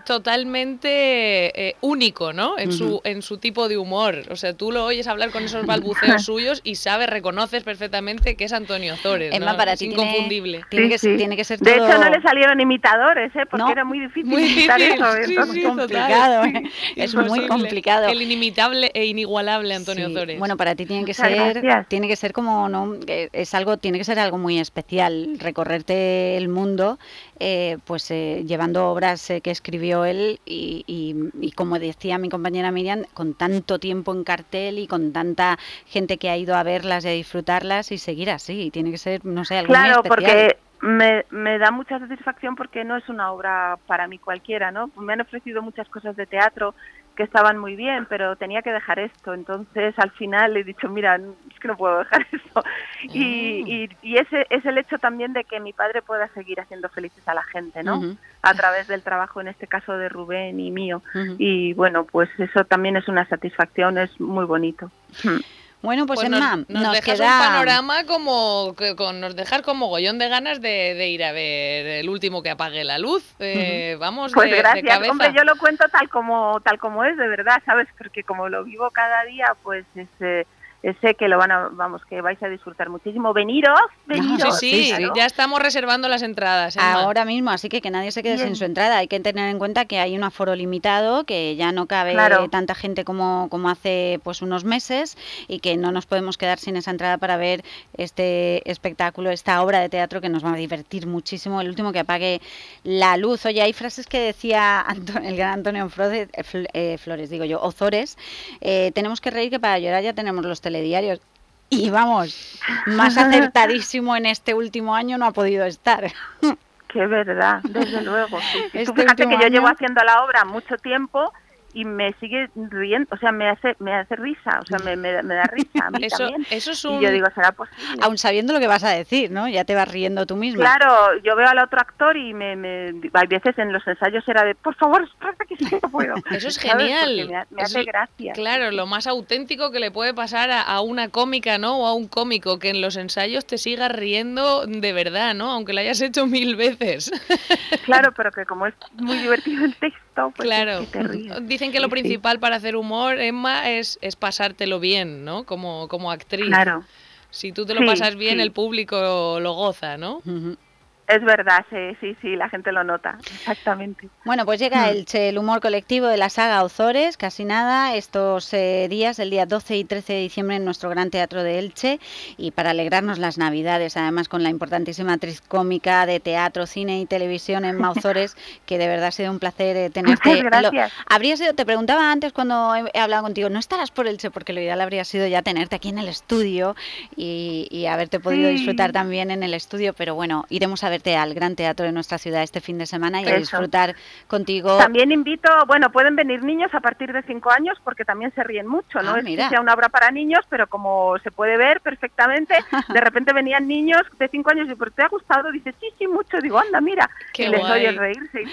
totalmente único, ¿no? En su tipo de humor. O sea, tú lo oyes hablar con esos balbuceos suyos y reconoces perfectamente que es Antonio Ozores, Emma, ¿no? Para es inconfundible. Tiene que ser todo... De hecho, no le salieron imitadores, porque ¿no? Era muy difícil imitar eso. Sí, complicado. Es muy complicado. El inimitable e inigualable Antonio Ozores. Bueno, para ti tiene que ser como, ¿no? Tiene que ser algo muy especial, recorrerte el mundo, llevando obras que escribió él y como decía mi compañera Miriam, con tanto tiempo en cartel y con tanta gente que ha ido a verlas y a disfrutarlas y seguir así. Tiene que ser, no sé, algo muy especial. Porque me da mucha satisfacción porque no es una obra para mí cualquiera, ¿no? Me han ofrecido muchas cosas de teatro que estaban muy bien, pero tenía que dejar esto. Entonces, al final he dicho, mira, es que no puedo dejar esto. Y ese es el hecho también de que mi padre pueda seguir haciendo felices a la gente, ¿no? A través del trabajo, en este caso de Rubén y mío. Y bueno, pues eso también es una satisfacción, es muy bonito. Bueno, pues Emma, nos dejas queda un panorama nos dejas con mogollón de ganas de ir a ver el último que apague la luz. Vamos, pues gracias. De cabeza. Hombre, yo lo cuento tal como es, de verdad, ¿sabes? Porque como lo vivo cada día, pues sé que que vais a disfrutar muchísimo. Veniros. Sí, claro. Ya estamos reservando las entradas, Emma. Ahora mismo, así que nadie se quede sin su entrada. Hay que tener en cuenta que hay un aforo limitado, que ya no cabe tanta gente como hace pues unos meses y que no nos podemos quedar sin esa entrada para ver este espectáculo, esta obra de teatro que nos va a divertir muchísimo. El último que apague la luz. Oye, hay frases que decía el gran Antonio Ozores. Tenemos que reír, que para llorar ya tenemos los telediarios. Y vamos, más acertadísimo en este último año no ha podido estar. Qué verdad, desde luego. Sí. Tú fíjate que yo llevo haciendo la obra mucho tiempo y me sigue riendo, o sea, me hace risa, o sea, me da risa a mí también. Eso es y yo digo, ¿será posible? Aún sabiendo lo que vas a decir, ¿no? Ya te vas riendo tú misma. Claro, yo veo al otro actor y hay veces en los ensayos era de, por favor, espérate que sí no puedo. Eso es genial. Me hace gracia. Claro, lo más auténtico que le puede pasar a una cómica, ¿no? O a un cómico, que en los ensayos te sigas riendo de verdad, ¿no? Aunque lo hayas hecho 1000 veces. Claro, pero que como es muy divertido el texto, pues claro. Es que te ríes. Dicen que lo principal para hacer humor, Emma, es pasártelo bien, ¿no? Como actriz. Claro. Si tú te lo pasas bien, el público lo goza, ¿no? Es verdad, sí, la gente lo nota, exactamente. Bueno, pues llega el humor colectivo de la saga Ozores, casi nada, estos días, el día 12 y 13 de diciembre en nuestro Gran Teatro de Elche, y para alegrarnos las Navidades, además con la importantísima actriz cómica de teatro, cine y televisión, Emma Ozores, que de verdad ha sido un placer tenerte. Muchas gracias. Te preguntaba antes cuando he hablado contigo, ¿no estarás por Elche? Porque lo ideal habría sido ya tenerte aquí en el estudio y haberte podido disfrutar también en el estudio, pero bueno, iremos a verte al Gran Teatro de nuestra ciudad este fin de semana y a disfrutar contigo. También invito, pueden venir niños a partir de 5 años porque también se ríen mucho, ¿no? Es que sea una obra para niños, pero como se puede ver perfectamente, de repente venían niños de 5 años y ¿te ha gustado? Dice, sí, mucho. Digo, anda, mira. Qué y les guay. oye reírse y tal.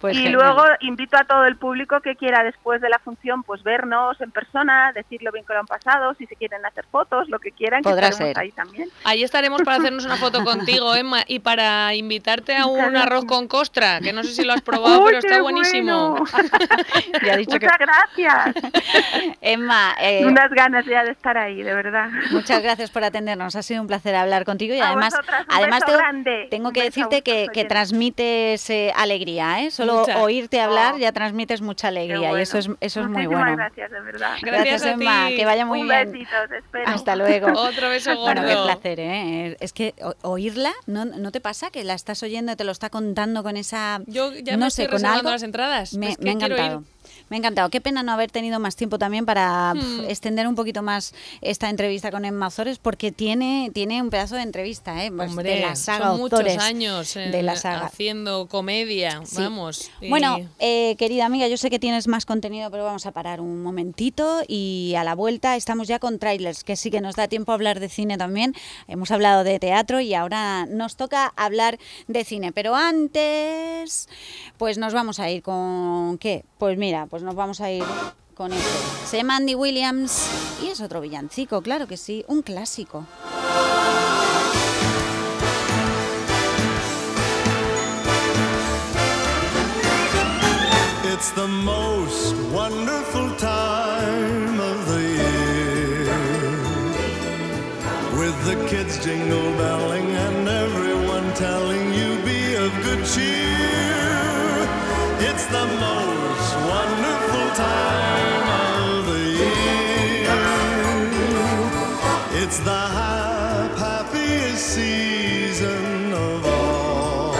Pues y genial. luego invito a todo el público que quiera después de la función pues vernos en persona, decir lo bien que lo han pasado, si se quieren hacer fotos, lo que quieran, Podrá que estaremos ser. ahí también. Ahí estaremos para hacernos una foto contigo, Emma, y para invitarte a un arroz con costra, que no sé si lo has probado, ¡Uy, pero está qué buenísimo. bueno! Ya ha dicho Muchas gracias. Emma, unas ganas ya de estar ahí, de verdad. muchas gracias por atendernos. Ha sido un placer hablar contigo y A además, vosotras, un beso grande. tengo Un que beso a decirte vosotros, que oyentes. transmites alegría, ¿eh? Solo oírte hablar ya transmites mucha alegría Qué bueno. y eso es muy Muchísimas bueno. gracias, de verdad. Gracias, a Emma. ti. Que vaya muy un bien. besito, te espero. Hasta luego. Otro beso Bueno, qué gordo. placer, ¿eh? Es que oírla, ¿no te pasa que la estás oyendo y te lo está contando con esa... Yo ya no me sé, estoy con reservando algo? las entradas. Me Es que ha quiero encantado. ir. Me ha encantado. Qué pena no haber tenido más tiempo también para extender un poquito más esta entrevista con Emma Ozores, porque tiene un pedazo de entrevista, ¿eh? Pues Hombre, de la saga son muchos Ozores, años de la saga. haciendo comedia, Sí. vamos. y- Bueno, querida amiga, yo sé que tienes más contenido, pero vamos a parar un momentito y a la vuelta estamos ya con trailers, que sí que nos da tiempo a hablar de cine también. Hemos hablado de teatro y ahora nos toca hablar de cine. Pero antes, pues nos vamos a ir con... ¿qué? Pues mira, pues nos vamos a ir con este. Se llama Andy Williams y es otro villancico, claro que sí, un clásico. It's the most wonderful time of the year, with the kids jingle belling and everyone telling you be of good cheer. It's the most wonderful time of the year. It's the happiest season of all,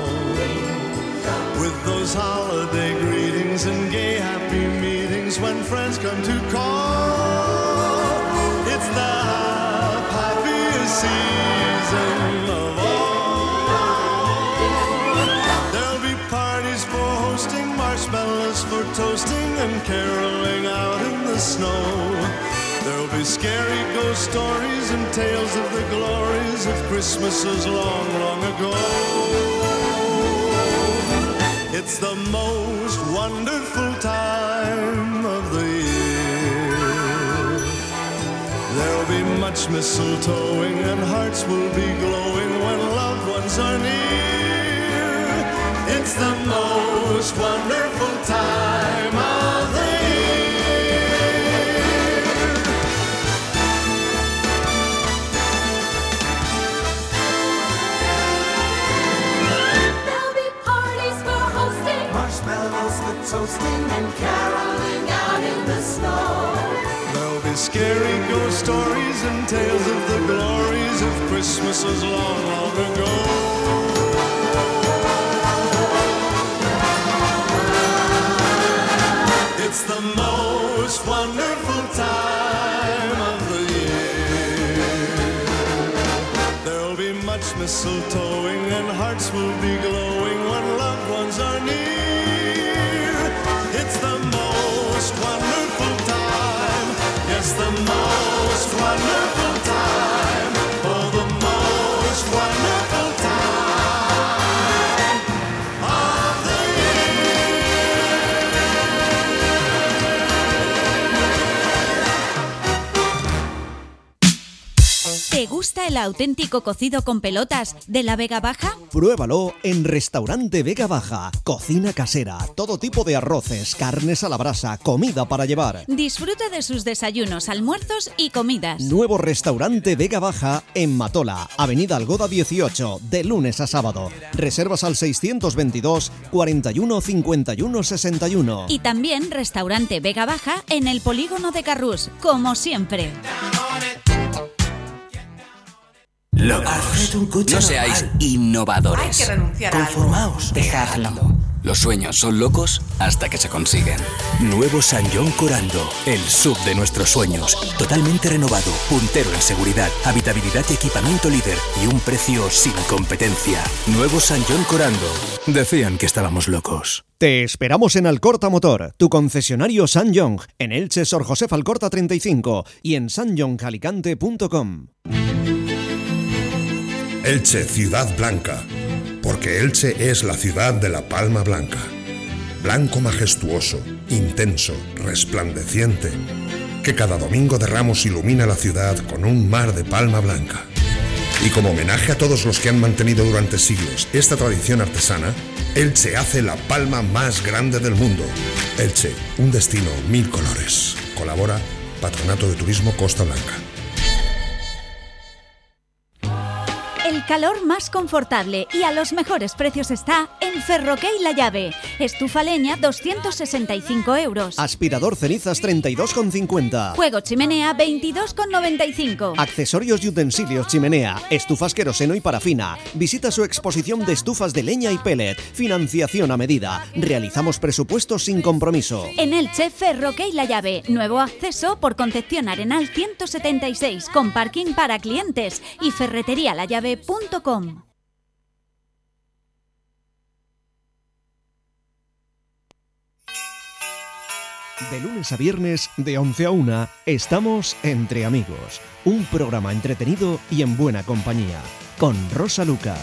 with those holiday greetings and gay happy meetings when friends come to call. It's the happiest season of all. There'll be parties for hosting, marshmallows for toasting, and caroling out in the snow. There'll be scary ghost stories and tales of the glories of Christmases long, long ago. It's the most wonderful time of the year. There'll be much mistletoeing and hearts will be glowing when loved ones are near. It's the most wonderful time of the year. There'll be parties for hosting, Marshmallows for toasting and caroling out in the snow. there'll be scary ghost stories and tales of the glories of Christmases long, long ago. It's the most wonderful time of the year. There'll be much mistletoeing and hearts will be glowing when loved ones are near. It's the most wonderful time. Yes, the most wonderful time. Oh, the most wonderful time of the ¿Te gusta el auténtico cocido con pelotas de la Vega Baja? Pruébalo en Restaurante Vega Baja. Cocina casera, todo tipo de arroces, carnes a la brasa, comida para llevar. Disfruta de sus desayunos, almuerzos y comidas. Nuevo Restaurante Vega Baja en Matola, Avenida Algoda 18, de lunes a sábado. Reservas al 622 41 51 61. Y también Restaurante Vega Baja en el Polígono de Carrús, como siempre. Locos. No seáis innovadores. Hay que renunciar a algo. Conformaos. Dejadlo. Los sueños son locos hasta que se consiguen. Nuevo San John Corando, el sub de nuestros sueños. Totalmente renovado, puntero en seguridad, habitabilidad y equipamiento líder y un precio sin competencia. Nuevo San John Corando. Decían que estábamos locos. Te esperamos en Alcorta Motor, tu concesionario SsangYong, en Elche Sor José Alcorta 35 y en sanjongalicante.com. Elche, Ciudad Blanca, porque Elche es la ciudad de la Palma Blanca. blanco majestuoso, intenso, resplandeciente, que cada domingo de Ramos ilumina la ciudad con un mar de palma blanca. Y como homenaje a todos los que han mantenido durante siglos esta tradición artesana, Elche hace la palma más grande del mundo. Elche, un destino 1000 colores. Colabora Patronato de Turismo Costa Blanca. El calor más confortable y a los mejores precios está en Ferroquey La Llave. Estufa leña 265 euros. Aspirador cenizas 32,50. Juego chimenea 22,95. Accesorios y utensilios chimenea, estufas queroseno y parafina. Visita su exposición de estufas de leña y pellet. Financiación a medida. Realizamos presupuestos sin compromiso. En Elche, Ferroquey La Llave. Nuevo acceso por Concepción Arenal 176 con parking para clientes y ferreterialallave.com. De lunes a viernes, de 11 a 1, estamos Entre Amigos, un programa entretenido y en buena compañía, con Rosa Lucas.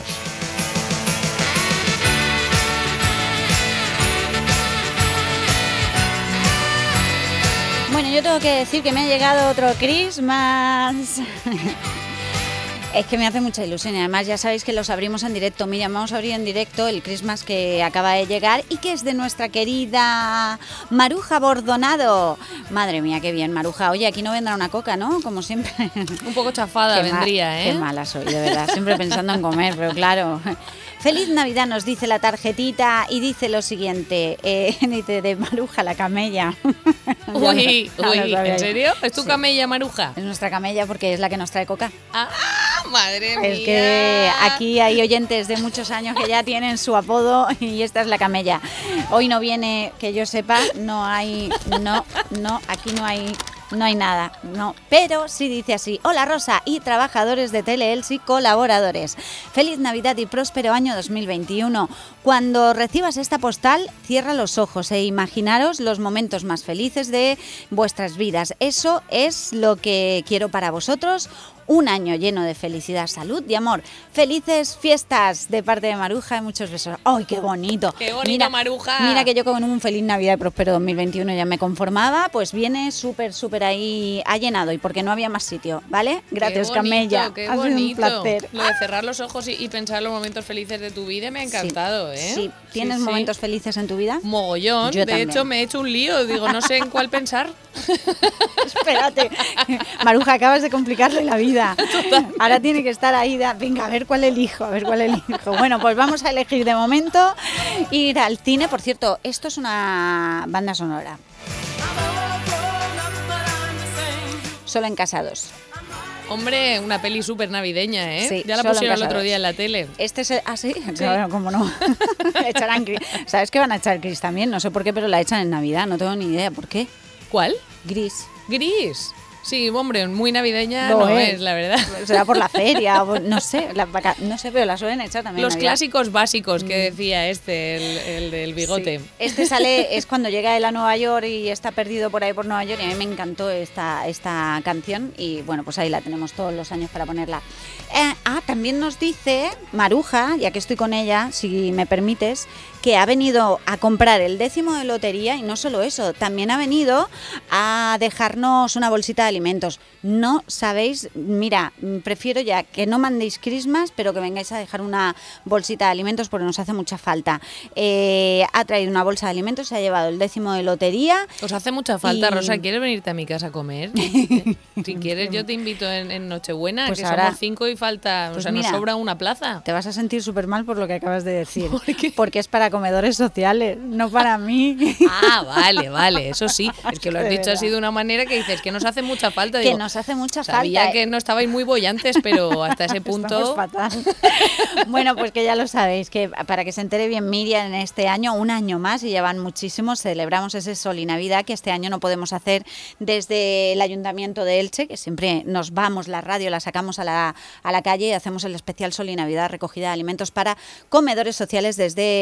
Bueno, yo tengo que decir que me ha llegado otro Christmas. Es que me hace mucha ilusión y además ya sabéis que los abrimos en directo. Mira, vamos a abrir en directo el Christmas que acaba de llegar y que es de nuestra querida Maruja Bordonado. Madre mía, qué bien, Maruja. Oye, aquí no vendrá una coca, ¿no? Como siempre. Un poco chafada vendría, ¿eh? Qué mala soy, de verdad. Siempre pensando en comer, pero claro. Feliz Navidad nos dice la tarjetita y dice lo siguiente. Dice de Maruja la camella. Uy, ¿en serio? ¿Es tu camella, Maruja? Es nuestra camella porque es la que nos trae coca. ¡Ah, madre mía! Es que aquí hay oyentes de muchos años que ya tienen su apodo y esta es la camella. Hoy no viene, que yo sepa, no hay, aquí no hay nada, no. Pero sí dice así: hola Rosa y trabajadores de Tele-Elche y colaboradores. Feliz Navidad y próspero año 2021. Cuando recibas esta postal, cierra los ojos e imaginaros los momentos más felices de vuestras vidas. Eso es lo que quiero para vosotros. Un año lleno de felicidad, salud y amor. Felices fiestas de parte de Maruja y muchos besos. ¡Ay, qué bonito! ¡Qué bonito, Maruja! Mira que yo con un feliz Navidad y próspero 2021 ya me conformaba, pues viene súper ahí allenado y porque no había más sitio, ¿vale? Gracias, qué bonito, Camella. Qué ha sido bonito. un placer. Lo de cerrar los ojos y pensar los momentos felices de tu vida me ha encantado, sí, ¿eh? Sí. ¿Tienes momentos felices en tu vida? Mogollón. Yo de también. hecho, me he hecho un lío. Digo, no sé en cuál pensar. Espérate. Maruja, acabas de complicarle la vida. Ahora tiene que estar ahí. Venga, a ver cuál elijo, Bueno, pues vamos a elegir de momento ir al cine. Por cierto, esto es una banda sonora. Solo en Casa 2. Hombre, una peli súper navideña, ¿eh? Sí, ya la solo pusieron en el otro Casa día en la tele. Este es sí, claro, cómo no. Echarán Gris. ¿Sabes que van a echar Gris también? No sé por qué, pero la echan en Navidad. No tengo ni idea por qué. ¿Cuál? Gris. Gris. Sí, hombre, muy navideña no es, la verdad. Será por la feria, no sé, pero la suelen echar también. Los Navidad. Clásicos básicos que decía el del bigote. Sí. Este sale, es cuando llega él a Nueva York y está perdido por ahí por Nueva York y a mí me encantó esta canción y bueno, pues ahí la tenemos todos los años para ponerla. También nos dice Maruja, ya que estoy con ella, si me permites, que ha venido a comprar el 10º de lotería y no solo eso, también ha venido a dejarnos una bolsita de alimentos. No sabéis, mira, prefiero ya que no mandéis Christmas, pero que vengáis a dejar una bolsita de alimentos porque nos hace mucha falta. Ha traído una bolsa de alimentos, se ha llevado el 10º de lotería. Os hace mucha falta, Rosa, ¿quieres venirte a mi casa a comer? Si quieres yo te invito en Nochebuena, pues que ahora, somos 5 y falta, pues mira, nos sobra una plaza. Te vas a sentir súper mal por lo que acabas de decir. ¿Por qué? Porque es para comedores sociales, no para mí. Vale, eso sí, es que lo has dicho así de una manera que dices que nos hace mucha falta. Que nos hace mucha falta. Sabía que no estabais muy bollantes, pero hasta ese punto... fatal. Bueno, pues que ya lo sabéis, que para que se entere bien Miriam, en este año, un año más, y ya van muchísimos, celebramos ese Sol y Navidad que este año no podemos hacer desde el Ayuntamiento de Elche, que siempre nos vamos, la radio la sacamos a la calle y hacemos el especial Sol y Navidad, recogida de alimentos para comedores sociales desde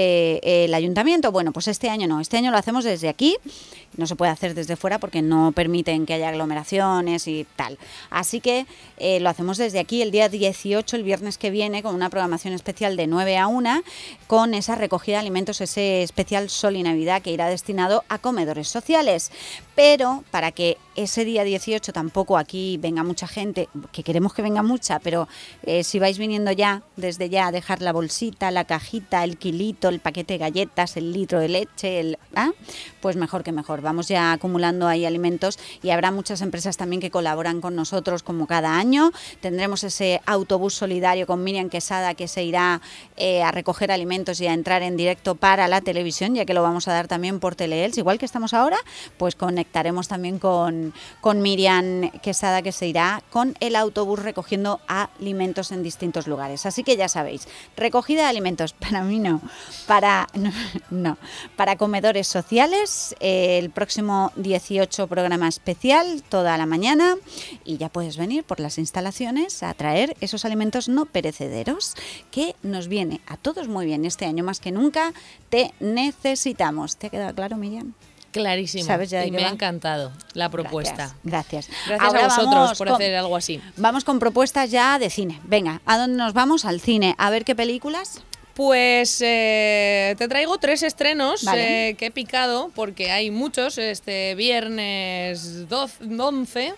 el ayuntamiento. Bueno, pues este año no, este año lo hacemos desde aquí. No se puede hacer desde fuera porque no permiten que haya aglomeraciones y tal. Así que lo hacemos desde aquí el día 18, el viernes que viene, con una programación especial de 9 a 1, con esa recogida de alimentos, ese especial Sol y Navidad que irá destinado a comedores sociales. Pero para que ese día 18 tampoco aquí venga mucha gente, que queremos que venga mucha, pero si vais viniendo ya, desde ya, a dejar la bolsita, la cajita, el kilito, el paquete de galletas, el litro de leche, pues mejor que mejor. Vamos ya acumulando ahí alimentos y habrá muchas empresas también que colaboran con nosotros como cada año. Tendremos ese autobús solidario con Miriam Quesada que se irá a recoger alimentos y a entrar en directo para la televisión, ya que lo vamos a dar también por Teleelch, igual que estamos ahora, pues conectaremos también con Miriam Quesada, que se irá con el autobús recogiendo alimentos en distintos lugares. Así que ya sabéis, recogida de alimentos, para mí no, para comedores sociales, el próximo 18 programa especial, toda la mañana, y ya puedes venir por las instalaciones a traer esos alimentos no perecederos, que nos viene a todos muy bien. Este año más que nunca te necesitamos. ¿Te ha quedado claro, Miriam? Clarísimo. ¿Sabes ya de y qué me va? ha encantado la propuesta. Gracias. Gracias a vosotros por hacer algo así. Vamos con propuestas ya de cine. Venga, ¿a dónde nos vamos? Al cine. A ver qué películas. Pues te traigo 3 estrenos, Vale. que he picado porque hay muchos. Este viernes 11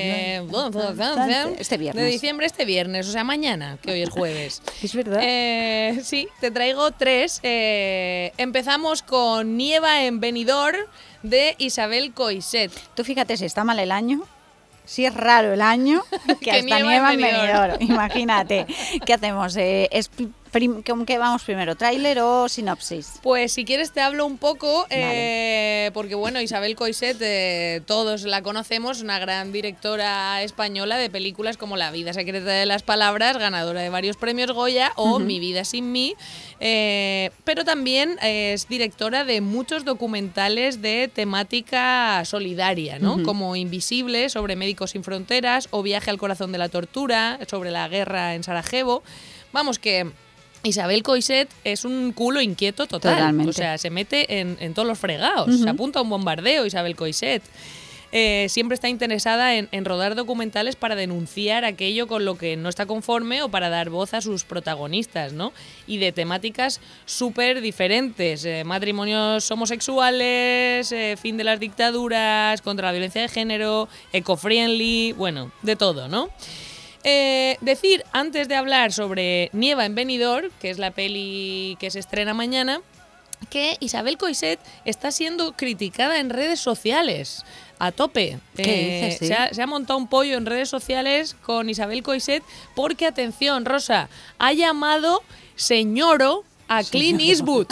Este viernes. de diciembre, este viernes, o sea, mañana, que hoy es jueves. Es verdad. Sí, te traigo 3. Empezamos con Nieva en Benidorm, de Isabel Coixet. Tú fíjate si está mal el año. Si es raro el año, que hasta nieva en Benidorm. Imagínate. ¿Qué hacemos? ¿Con qué vamos primero? ¿Tráiler o sinopsis? Pues si quieres te hablo un poco, Vale. porque bueno, Isabel Coixet, todos la conocemos, una gran directora española de películas como La vida secreta de las palabras, ganadora de varios premios Goya, o Mi vida sin mí, pero también es directora de muchos documentales de temática solidaria, ¿no? Como Invisible, sobre Médicos Sin Fronteras, o Viaje al corazón de la tortura, sobre la guerra en Sarajevo. Vamos, que Isabel Coixet es un culo inquieto total. Totalmente. O sea, se mete en todos los fregados. Se apunta a un bombardeo, Isabel Coixet. Siempre está interesada en rodar documentales para denunciar aquello con lo que no está conforme o para dar voz a sus protagonistas, ¿no? Y de temáticas súper diferentes. Matrimonios homosexuales, fin de las dictaduras, contra la violencia de género, eco-friendly, bueno, de todo, ¿no? Decir, antes de hablar sobre Nieva en Benidorm, que es la peli que se estrena mañana, que Isabel Coixet está siendo criticada en redes sociales a tope. ¿Qué dices, sí? Se ha montado un pollo en redes sociales con Isabel Coixet porque, atención, Rosa, ha llamado señoro a Clint Eastwood.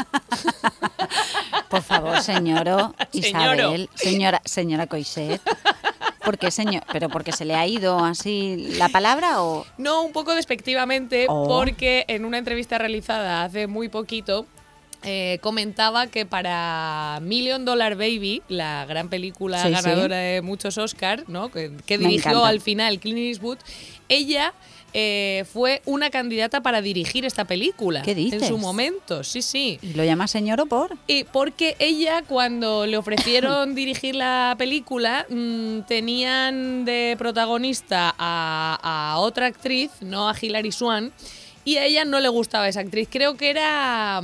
Por favor, Isabel, señora Coixet. ¿Por qué, señor? ¿Pero porque se le ha ido así la palabra o...? No, un poco despectivamente, porque en una entrevista realizada hace muy poquito comentaba que para Million Dollar Baby, la gran película ganadora de muchos Oscars, ¿no? que dirigió al final Clint Eastwood, ella fue una candidata para dirigir esta película. ¿Qué dices? En su momento, sí, sí. ¿Y lo llama señor o por? Y porque ella, cuando le ofrecieron dirigir la película, tenían de protagonista a otra actriz, no a Hilary Swank, y a ella no le gustaba esa actriz. Creo que era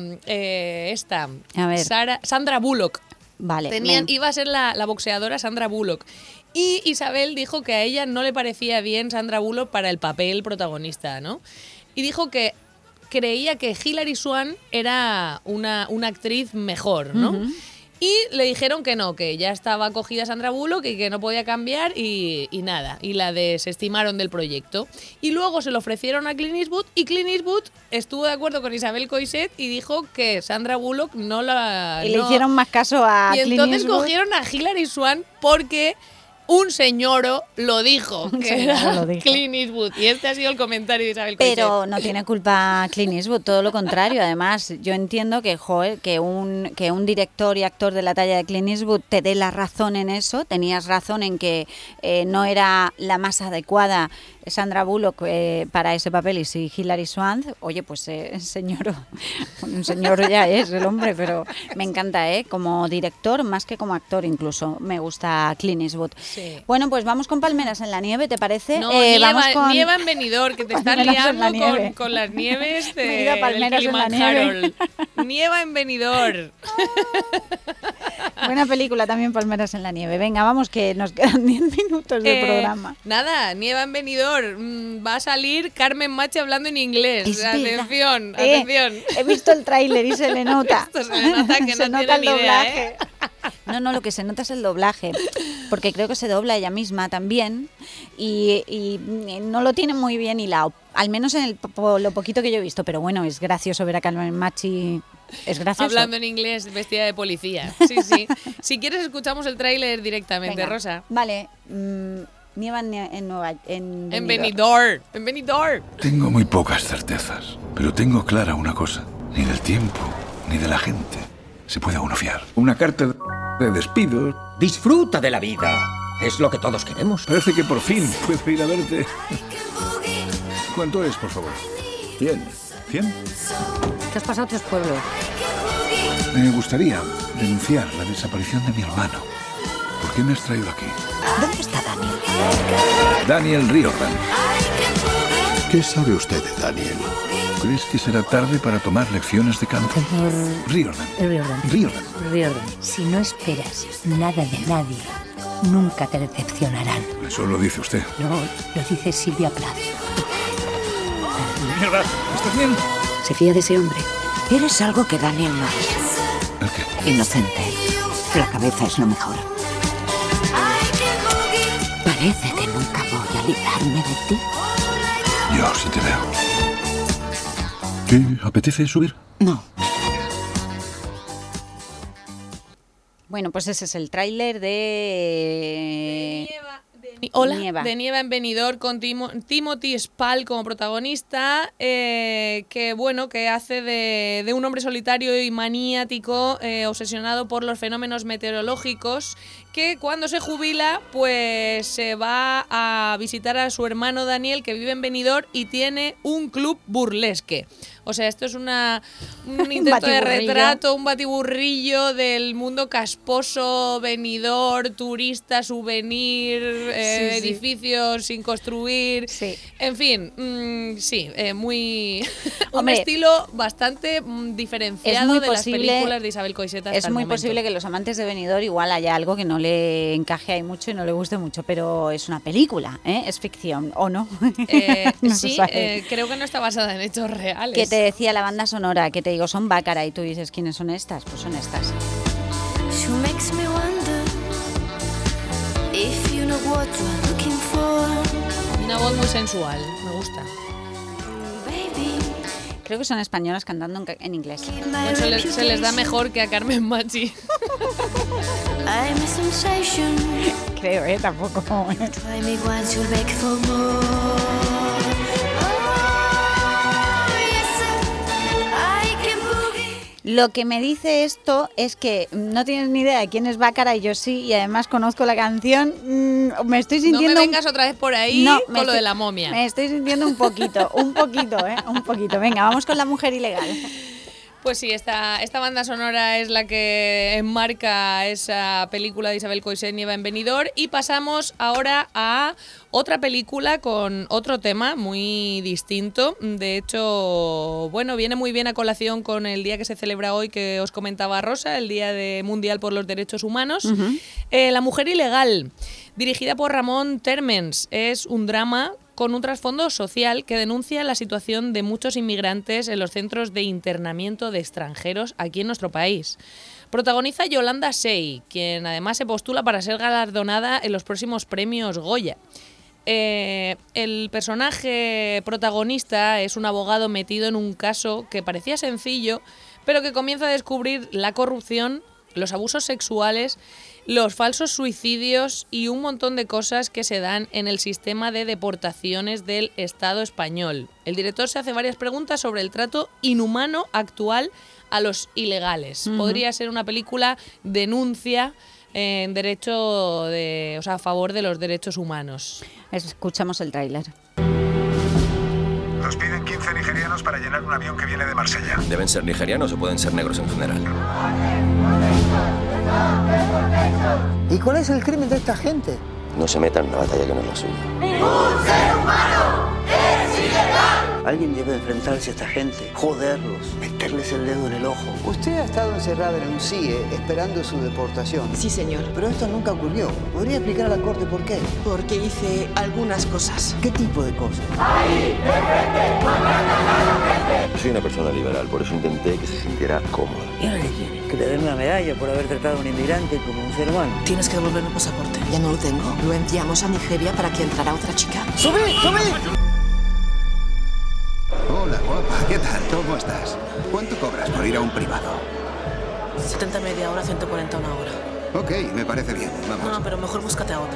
Sandra Bullock. Vale. Iba a ser la boxeadora Sandra Bullock. Y Isabel dijo que a ella no le parecía bien Sandra Bullock para el papel protagonista, ¿no? Y dijo que creía que Hilary Swank era una actriz mejor, ¿no? Y le dijeron que no, que ya estaba acogida Sandra Bullock y que no podía cambiar y nada. Y la desestimaron del proyecto. Y luego se lo ofrecieron a Clint Eastwood y Clint Eastwood estuvo de acuerdo con Isabel Coixet y dijo que Sandra Bullock no la... Y le hicieron más caso a Clint Eastwood. Y entonces cogieron a Hilary Swank porque un señoro lo dijo, que era Clint Eastwood. Y este ha sido el comentario de Isabel Coixet. Pero no tiene culpa Clint Eastwood, todo lo contrario. Además, yo entiendo que, que un director y actor de la talla de Clint Eastwood te dé la razón en eso. Tenías razón en que no era la más adecuada Sandra Bullock para ese papel y si Hilary Swank, oye, pues un señor ya es el hombre, pero me encanta, como director más que como actor incluso. Me gusta Clint Eastwood. Sí. Bueno, pues vamos con Palmeras en la nieve, ¿te parece? No, nieva en Benidorm, que te están liando con las nieves del Kilimanjaro. Nieva en Benidorm. Buena película también, Palmeras en la nieve. Venga, vamos que nos quedan 10 minutos de programa. Nada, Nieva en Benidorm. Va a salir Carmen Machi hablando en inglés. Atención. He visto el tráiler y se le nota. Se le nota que se no nota tiene el ni idea, doblaje. No, lo que se nota es el doblaje, porque creo que se dobla ella misma también y no lo tiene muy bien hilado, al menos en lo poquito que yo he visto, pero bueno, es gracioso ver a Carmen Machi, es gracioso. Hablando en inglés, vestida de policía. Sí. Si quieres escuchamos el tráiler directamente. Venga, Rosa. Vale, nieva en Benidorm. En Benidorm. Tengo muy pocas certezas, pero tengo clara una cosa, ni del tiempo, ni de la gente se puede uno fiar. Una carta de despido. Disfruta de la vida. Es lo que todos queremos. Parece que por fin puedo ir a verte. ¿Cuánto es, por favor? 100. ¿100? ¿Te has pasado 3 pueblos? Me gustaría denunciar la desaparición de mi hermano. ¿Por qué me has traído aquí? ¿Dónde está Daniel? Daniel Riordan. ¿Qué sabe usted de Daniel? ¿Crees que será tarde para tomar lecciones de canto? Riordan. Si no esperas nada de nadie, nunca te decepcionarán. Eso lo dice usted. No, lo dice Silvia Plath. Mierda, ¿estás bien? Se fía de ese hombre. Eres algo que Daniel no es. ¿El qué? Inocente. La cabeza es lo mejor. Parece que nunca voy a librarme de ti. Yo sí te veo. ¿Te apetece subir? No. Bueno, pues ese es el tráiler de Nieva en Benidorm, con Timothy Spall como protagonista, que hace de un hombre solitario y maniático, obsesionado por los fenómenos meteorológicos, que cuando se jubila pues se va a visitar a su hermano Daniel, que vive en Benidorm y tiene un club burlesque. O sea, esto es un intento de retrato, un batiburrillo del mundo casposo, Benidorm, turista, souvenir, edificios sin construir. Sí. En fin, muy un estilo bastante diferenciado de las películas de Isabel Coixet. Es muy posible que los amantes de Benidorm igual haya algo que no le encaje ahí mucho y no le guste mucho, pero es una película, es ficción, ¿o no? No creo que no está basada en hechos reales. Que te decía la banda sonora, que te digo, son Bácara, y tú dices, ¿quiénes son estas? Pues son estas. Una voz muy sensual, me gusta. Creo que son españolas cantando en inglés. Bueno, se les da mejor que a Carmen Machi. Creo, tampoco. Lo que me dice esto es que no tienes ni idea de quién es Bácara y yo sí, y además conozco la canción. Me estoy sintiendo... No me vengas otra vez por ahí con lo de la momia. Me estoy sintiendo un poquito. Venga, vamos con La mujer ilegal. Pues sí, esta banda sonora es la que enmarca esa película de Isabel Coixet, Nieva en Benidorm, y pasamos ahora a otra película con otro tema muy distinto. De hecho, bueno, viene muy bien a colación con el día que se celebra hoy, que os comentaba Rosa, el Día Mundial por los Derechos Humanos. Uh-huh. La mujer ilegal, dirigida por Ramón Térmens, es un drama con un trasfondo social que denuncia la situación de muchos inmigrantes en los centros de internamiento de extranjeros aquí en nuestro país. Protagoniza Yolanda Sey, quien además se postula para ser galardonada en los próximos premios Goya. El personaje protagonista es un abogado metido en un caso que parecía sencillo, pero que comienza a descubrir la corrupción, los abusos sexuales, los falsos suicidios y un montón de cosas que se dan en el sistema de deportaciones del Estado español. El director se hace varias preguntas sobre el trato inhumano actual a los ilegales. Uh-huh. Podría ser una película denuncia en a favor de los derechos humanos. Escuchamos el tráiler. Nos piden 15 nigerianos para llenar un avión que viene de Marsella. ¿Deben ser nigerianos o pueden ser negros en general? ¿Y cuál es el crimen de esta gente? No se metan en una batalla que no es la suya. ¡Ningún ser humano es ilegal! Alguien debe enfrentarse a esta gente, joderlos, meterles el dedo en el ojo. Usted ha estado encerrado en un CIE esperando su deportación. Sí, señor. Pero esto nunca ocurrió. ¿Podría explicar a la corte por qué? Porque hice algunas cosas. ¿Qué tipo de cosas? Soy una persona liberal, por eso intenté que se sintiera cómoda. ¿Y ahora qué quiere? Que le den una medalla por haber tratado a un inmigrante como un ser humano. Tienes que devolverme el pasaporte. Ya no lo tengo. Lo enviamos a Nigeria para que entrara otra chica. ¡Sube! ¡Sube! Hola, guapa. ¿Qué tal? ¿Cómo estás? ¿Cuánto cobras por ir a un privado? 70 media hora, 140 una hora. Ok, me parece bien. Vamos. No, pero mejor búscate a otra,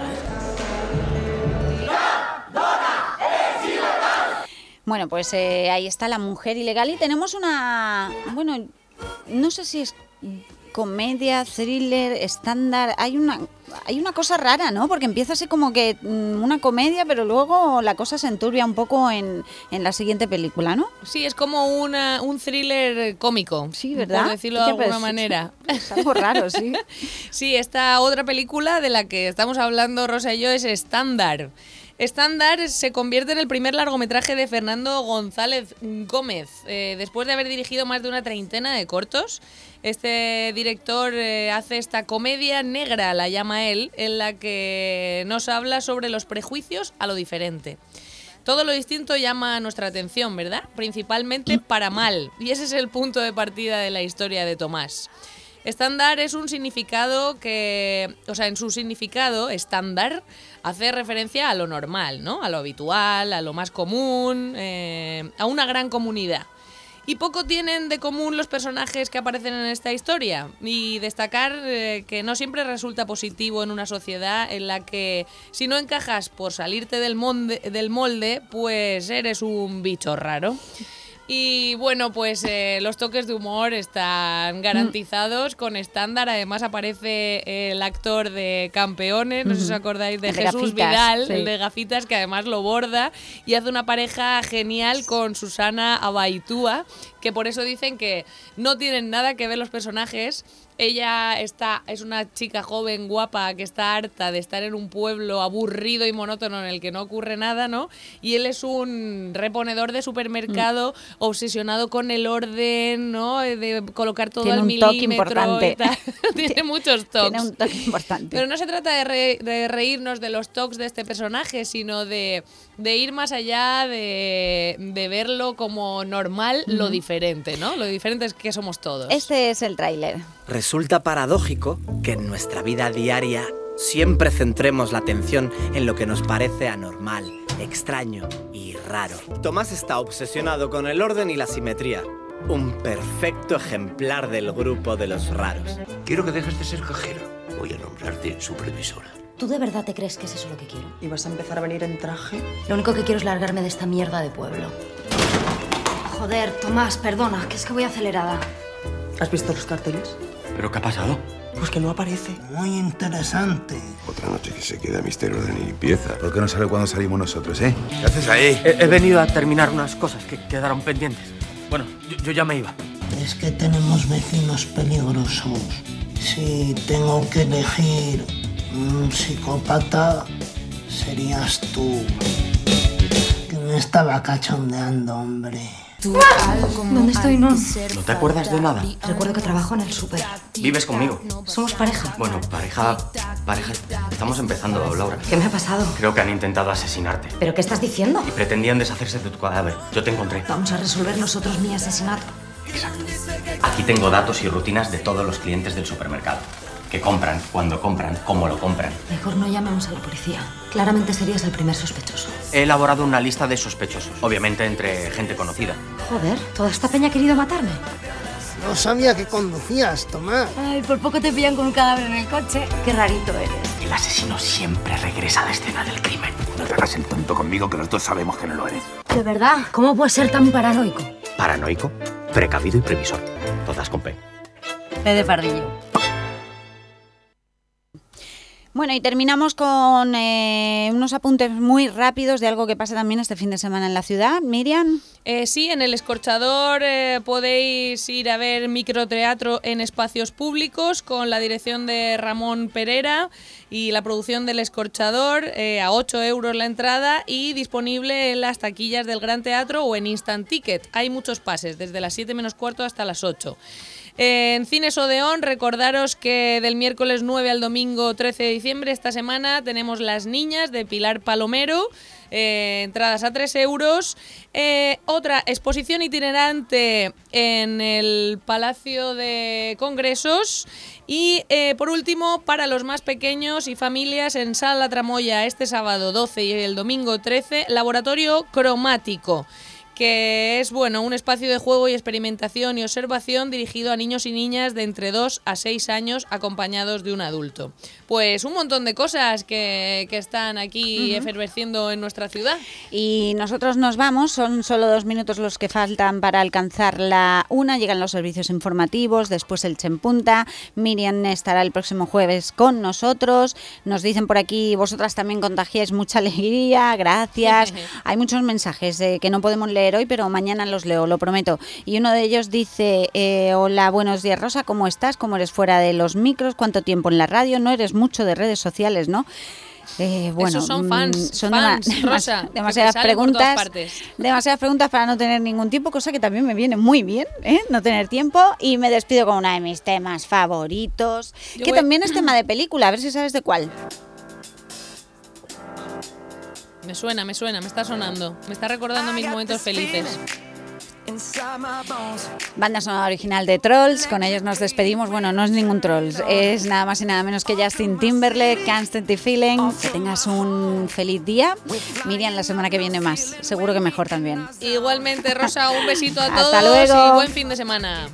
Bueno, pues ahí está la mujer ilegal y tenemos una... Bueno, no sé si es comedia, thriller, estándar... Hay una cosa rara, ¿no? Porque empieza así como que una comedia, pero luego la cosa se enturbia un poco en la siguiente película, ¿no? Sí, es como un thriller cómico. Sí, ¿verdad? Por decirlo de alguna manera. Es algo raro, sí. Sí, esta otra película de la que estamos hablando Rosa y yo es Estándar. Estándar se convierte en el primer largometraje de Fernando González Gómez. Después de haber dirigido más de una treintena de cortos, este director hace esta comedia negra, la llama él, en la que nos habla sobre los prejuicios a lo diferente. Todo lo distinto llama nuestra atención, ¿verdad? Principalmente para mal. Y ese es el punto de partida de la historia de Tomás. Estándar es un significado que, o sea, en su significado, estándar hace referencia a lo normal, ¿no? A lo habitual, a lo más común, a una gran comunidad. Y poco tienen de común los personajes que aparecen en esta historia. Y destacar que no siempre resulta positivo en una sociedad en la que si no encajas por salirte del molde, pues eres un bicho raro. Y bueno, pues los toques de humor están garantizados con Estándar. Además aparece el actor de Campeones, no sé si os acordáis de Jesús Vidal, sí, el de gafitas, que además lo borda y hace una pareja genial con Susana Abaitúa, que por eso dicen que no tienen nada que ver los personajes. Ella es una chica joven, guapa, que está harta de estar en un pueblo aburrido y monótono en el que no ocurre nada, ¿no? Y él es un reponedor de supermercado obsesionado con el orden, ¿no? De colocar todo al milímetro y tal. Tiene muchos toques. Tiene un toque importante. Pero no se trata de reírnos de los toques de este personaje, sino de ir más allá, de verlo como normal, lo diferente, ¿no? Lo diferente es que somos todos. Este es el tráiler. Resulta paradójico que en nuestra vida diaria siempre centremos la atención en lo que nos parece anormal, extraño y raro. Tomás está obsesionado con el orden y la simetría. Un perfecto ejemplar del grupo de los raros. Quiero que dejes de ser cajera. Voy a nombrarte supervisora. ¿Tú de verdad te crees que es eso lo que quiero? ¿Y vas a empezar a venir en traje? Lo único que quiero es largarme de esta mierda de pueblo. Joder, Tomás, perdona, que es que voy acelerada. ¿Has visto los carteles? ¿Pero qué ha pasado? Pues que no aparece. Muy interesante. Otra noche que se queda misterio de limpieza. ¿Por qué no sabe cuándo salimos nosotros, eh? ¿Qué haces ahí? He venido a terminar unas cosas que quedaron pendientes. Bueno, yo ya me iba. Es que tenemos vecinos peligrosos. Si tengo que elegir un psicópata, serías tú. Que me estaba cachondeando, hombre. ¿Dónde estoy? No te acuerdas de nada? Recuerdo que trabajo en el súper. ¿Vives conmigo? Somos pareja. Bueno, pareja... Estamos empezando, Laura. ¿Qué me ha pasado? Creo que han intentado asesinarte. ¿Pero qué estás diciendo? Y pretendían deshacerse de tu cadáver. Yo te encontré. Vamos a resolver nosotros mi asesinato. Exacto. Aquí tengo datos y rutinas de todos los clientes del supermercado. Que compran, cuándo compran, cómo lo compran. Mejor no llamemos a la policía. Claramente serías el primer sospechoso. He elaborado una lista de sospechosos. Obviamente entre gente conocida. Joder, ¿toda esta peña ha querido matarme? No sabía que conducías, Tomás. Ay, por poco te pillan con un cadáver en el coche. Qué rarito eres. El asesino siempre regresa a la escena del crimen. No te hagas el tonto conmigo, que los dos sabemos que no lo eres. ¿De verdad? ¿Cómo puedes ser tan paranoico? Paranoico, precavido y previsor. Todas con P. P de pardillo. Bueno, y terminamos con unos apuntes muy rápidos de algo que pasa también este fin de semana en la ciudad. Miriam. Sí, en El Escorchador podéis ir a ver microteatro en espacios públicos con la dirección de Ramón Pereira y la producción del Escorchador, a 8 euros la entrada y disponible en las taquillas del Gran Teatro o en Instant Ticket. Hay muchos pases, desde las 7 menos cuarto hasta las 8. En Cines Odeón, recordaros que del miércoles 9 al domingo 13 de diciembre, esta semana, tenemos Las Niñas de Pilar Palomero, entradas a 3 euros. Otra exposición itinerante en el Palacio de Congresos. Y por último, para los más pequeños y familias, en Sala Tramoya este sábado 12 y el domingo 13, Laboratorio Cromático, que es un espacio de juego y experimentación y observación dirigido a niños y niñas de entre 2 a 6 años acompañados de un adulto. Pues un montón de cosas que están aquí efervesciendo en nuestra ciudad. Y nosotros nos vamos, son solo 2 minutos los que faltan para alcanzar la 1, llegan los servicios informativos, después el Che en Punta. Miriam estará el próximo jueves con nosotros. Nos dicen por aquí, vosotras también contagiáis mucha alegría, gracias. Hay muchos mensajes que no podemos leer hoy, pero mañana los leo, lo prometo. Y uno de ellos dice, hola, buenos días Rosa, ¿cómo estás? ¿Cómo eres fuera de los micros? ¿Cuánto tiempo en la radio? No eres mucho de redes sociales, ¿no? Esos son fans, Rosa, demasiadas preguntas para no tener ningún tiempo, cosa que también me viene muy bien, no tener tiempo. Y me despido con uno de mis temas favoritos, también es tema de película, a ver si sabes de cuál. Me suena, me está sonando. Me está recordando mis momentos felices. Banda sonora original de Trolls, con ellos nos despedimos. Bueno, no es ningún Trolls, es nada más y nada menos que Justin Timberlake, Can't Stand the Feeling. Que tengas un feliz día. Miriam, la semana que viene más, seguro que mejor también. Igualmente, Rosa, un besito a todos. Hasta luego. Y buen fin de semana.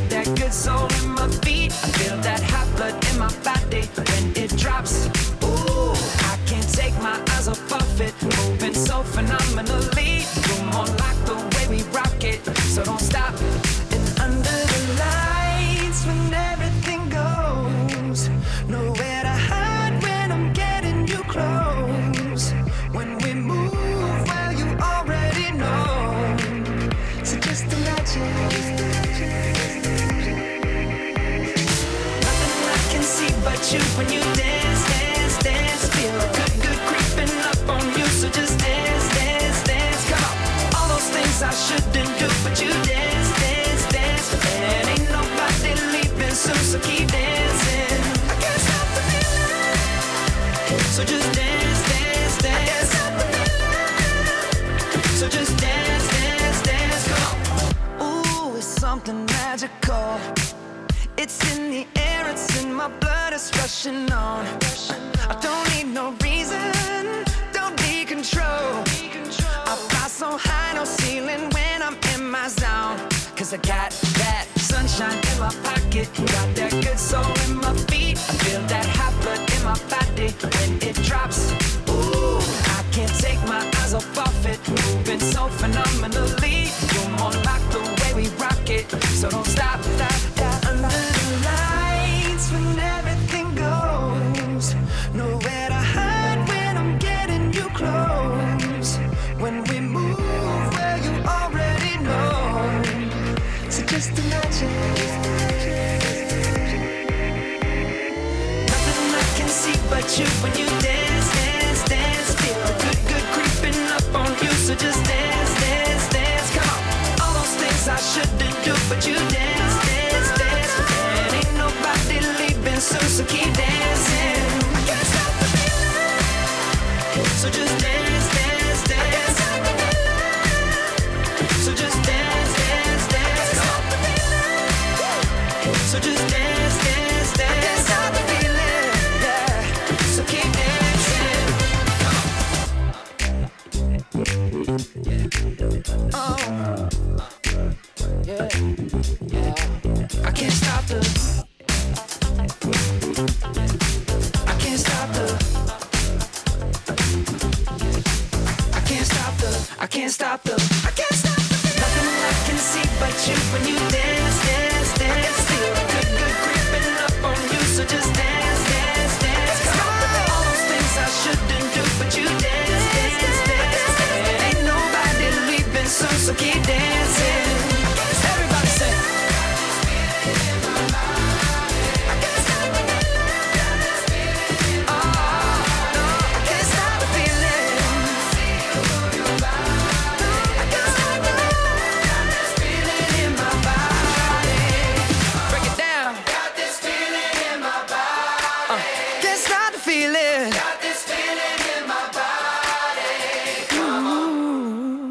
Take my eyes off of it, moving so phenomenally. You're more like the way we rock it, so don't stop. And under the lights, when everything goes, nowhere to hide when I'm getting you close. When we move, well, you already know. So just imagine. Nothing I can see but you when you dance, dance, dance. Feel good creeping up on you, so just dance, dance, dance. Come on, all those things I shouldn't do, but you dance, dance, dance. And ain't nobody leaving soon, so keep dancing. I can't stop the feeling, so just dance, dance, dance. I can't stop the feeling, so just dance, dance, dance. Come on. Ooh, it's something magical. It's in the air, it's in my blood, it's rushing on. I don't need no reason, don't need control. I fly so high, no ceiling when I'm in my zone. Cause I got that sunshine in my pocket, got that good soul in my feet. I feel that hot blood in my body when it drops. Ooh, I can't take my eyes off of it, moving so phenomenally. You're more like the way we rock it, so don't stop, stop, stop. Under the lights when everything goes, nowhere to hide when I'm getting you close. When we move, well, you already know. So just imagine. Nothing I can see but you when you dance, dance, dance. Feel good creeping up on you, so just dance, dance, dance. Come on, all those things I shouldn't do, but you dance, dance, dance. And ain't nobody leaving soon, so keep dancing. I can't stop the feeling, so just dance, dance, dance. I can't stop the feeling, so just dance, dance, dance. I can't stop the feeling, so just dance, dance, dance. I can't stop the feeling, yeah, so keep dancing. Oh, yeah, yeah. I can't stop the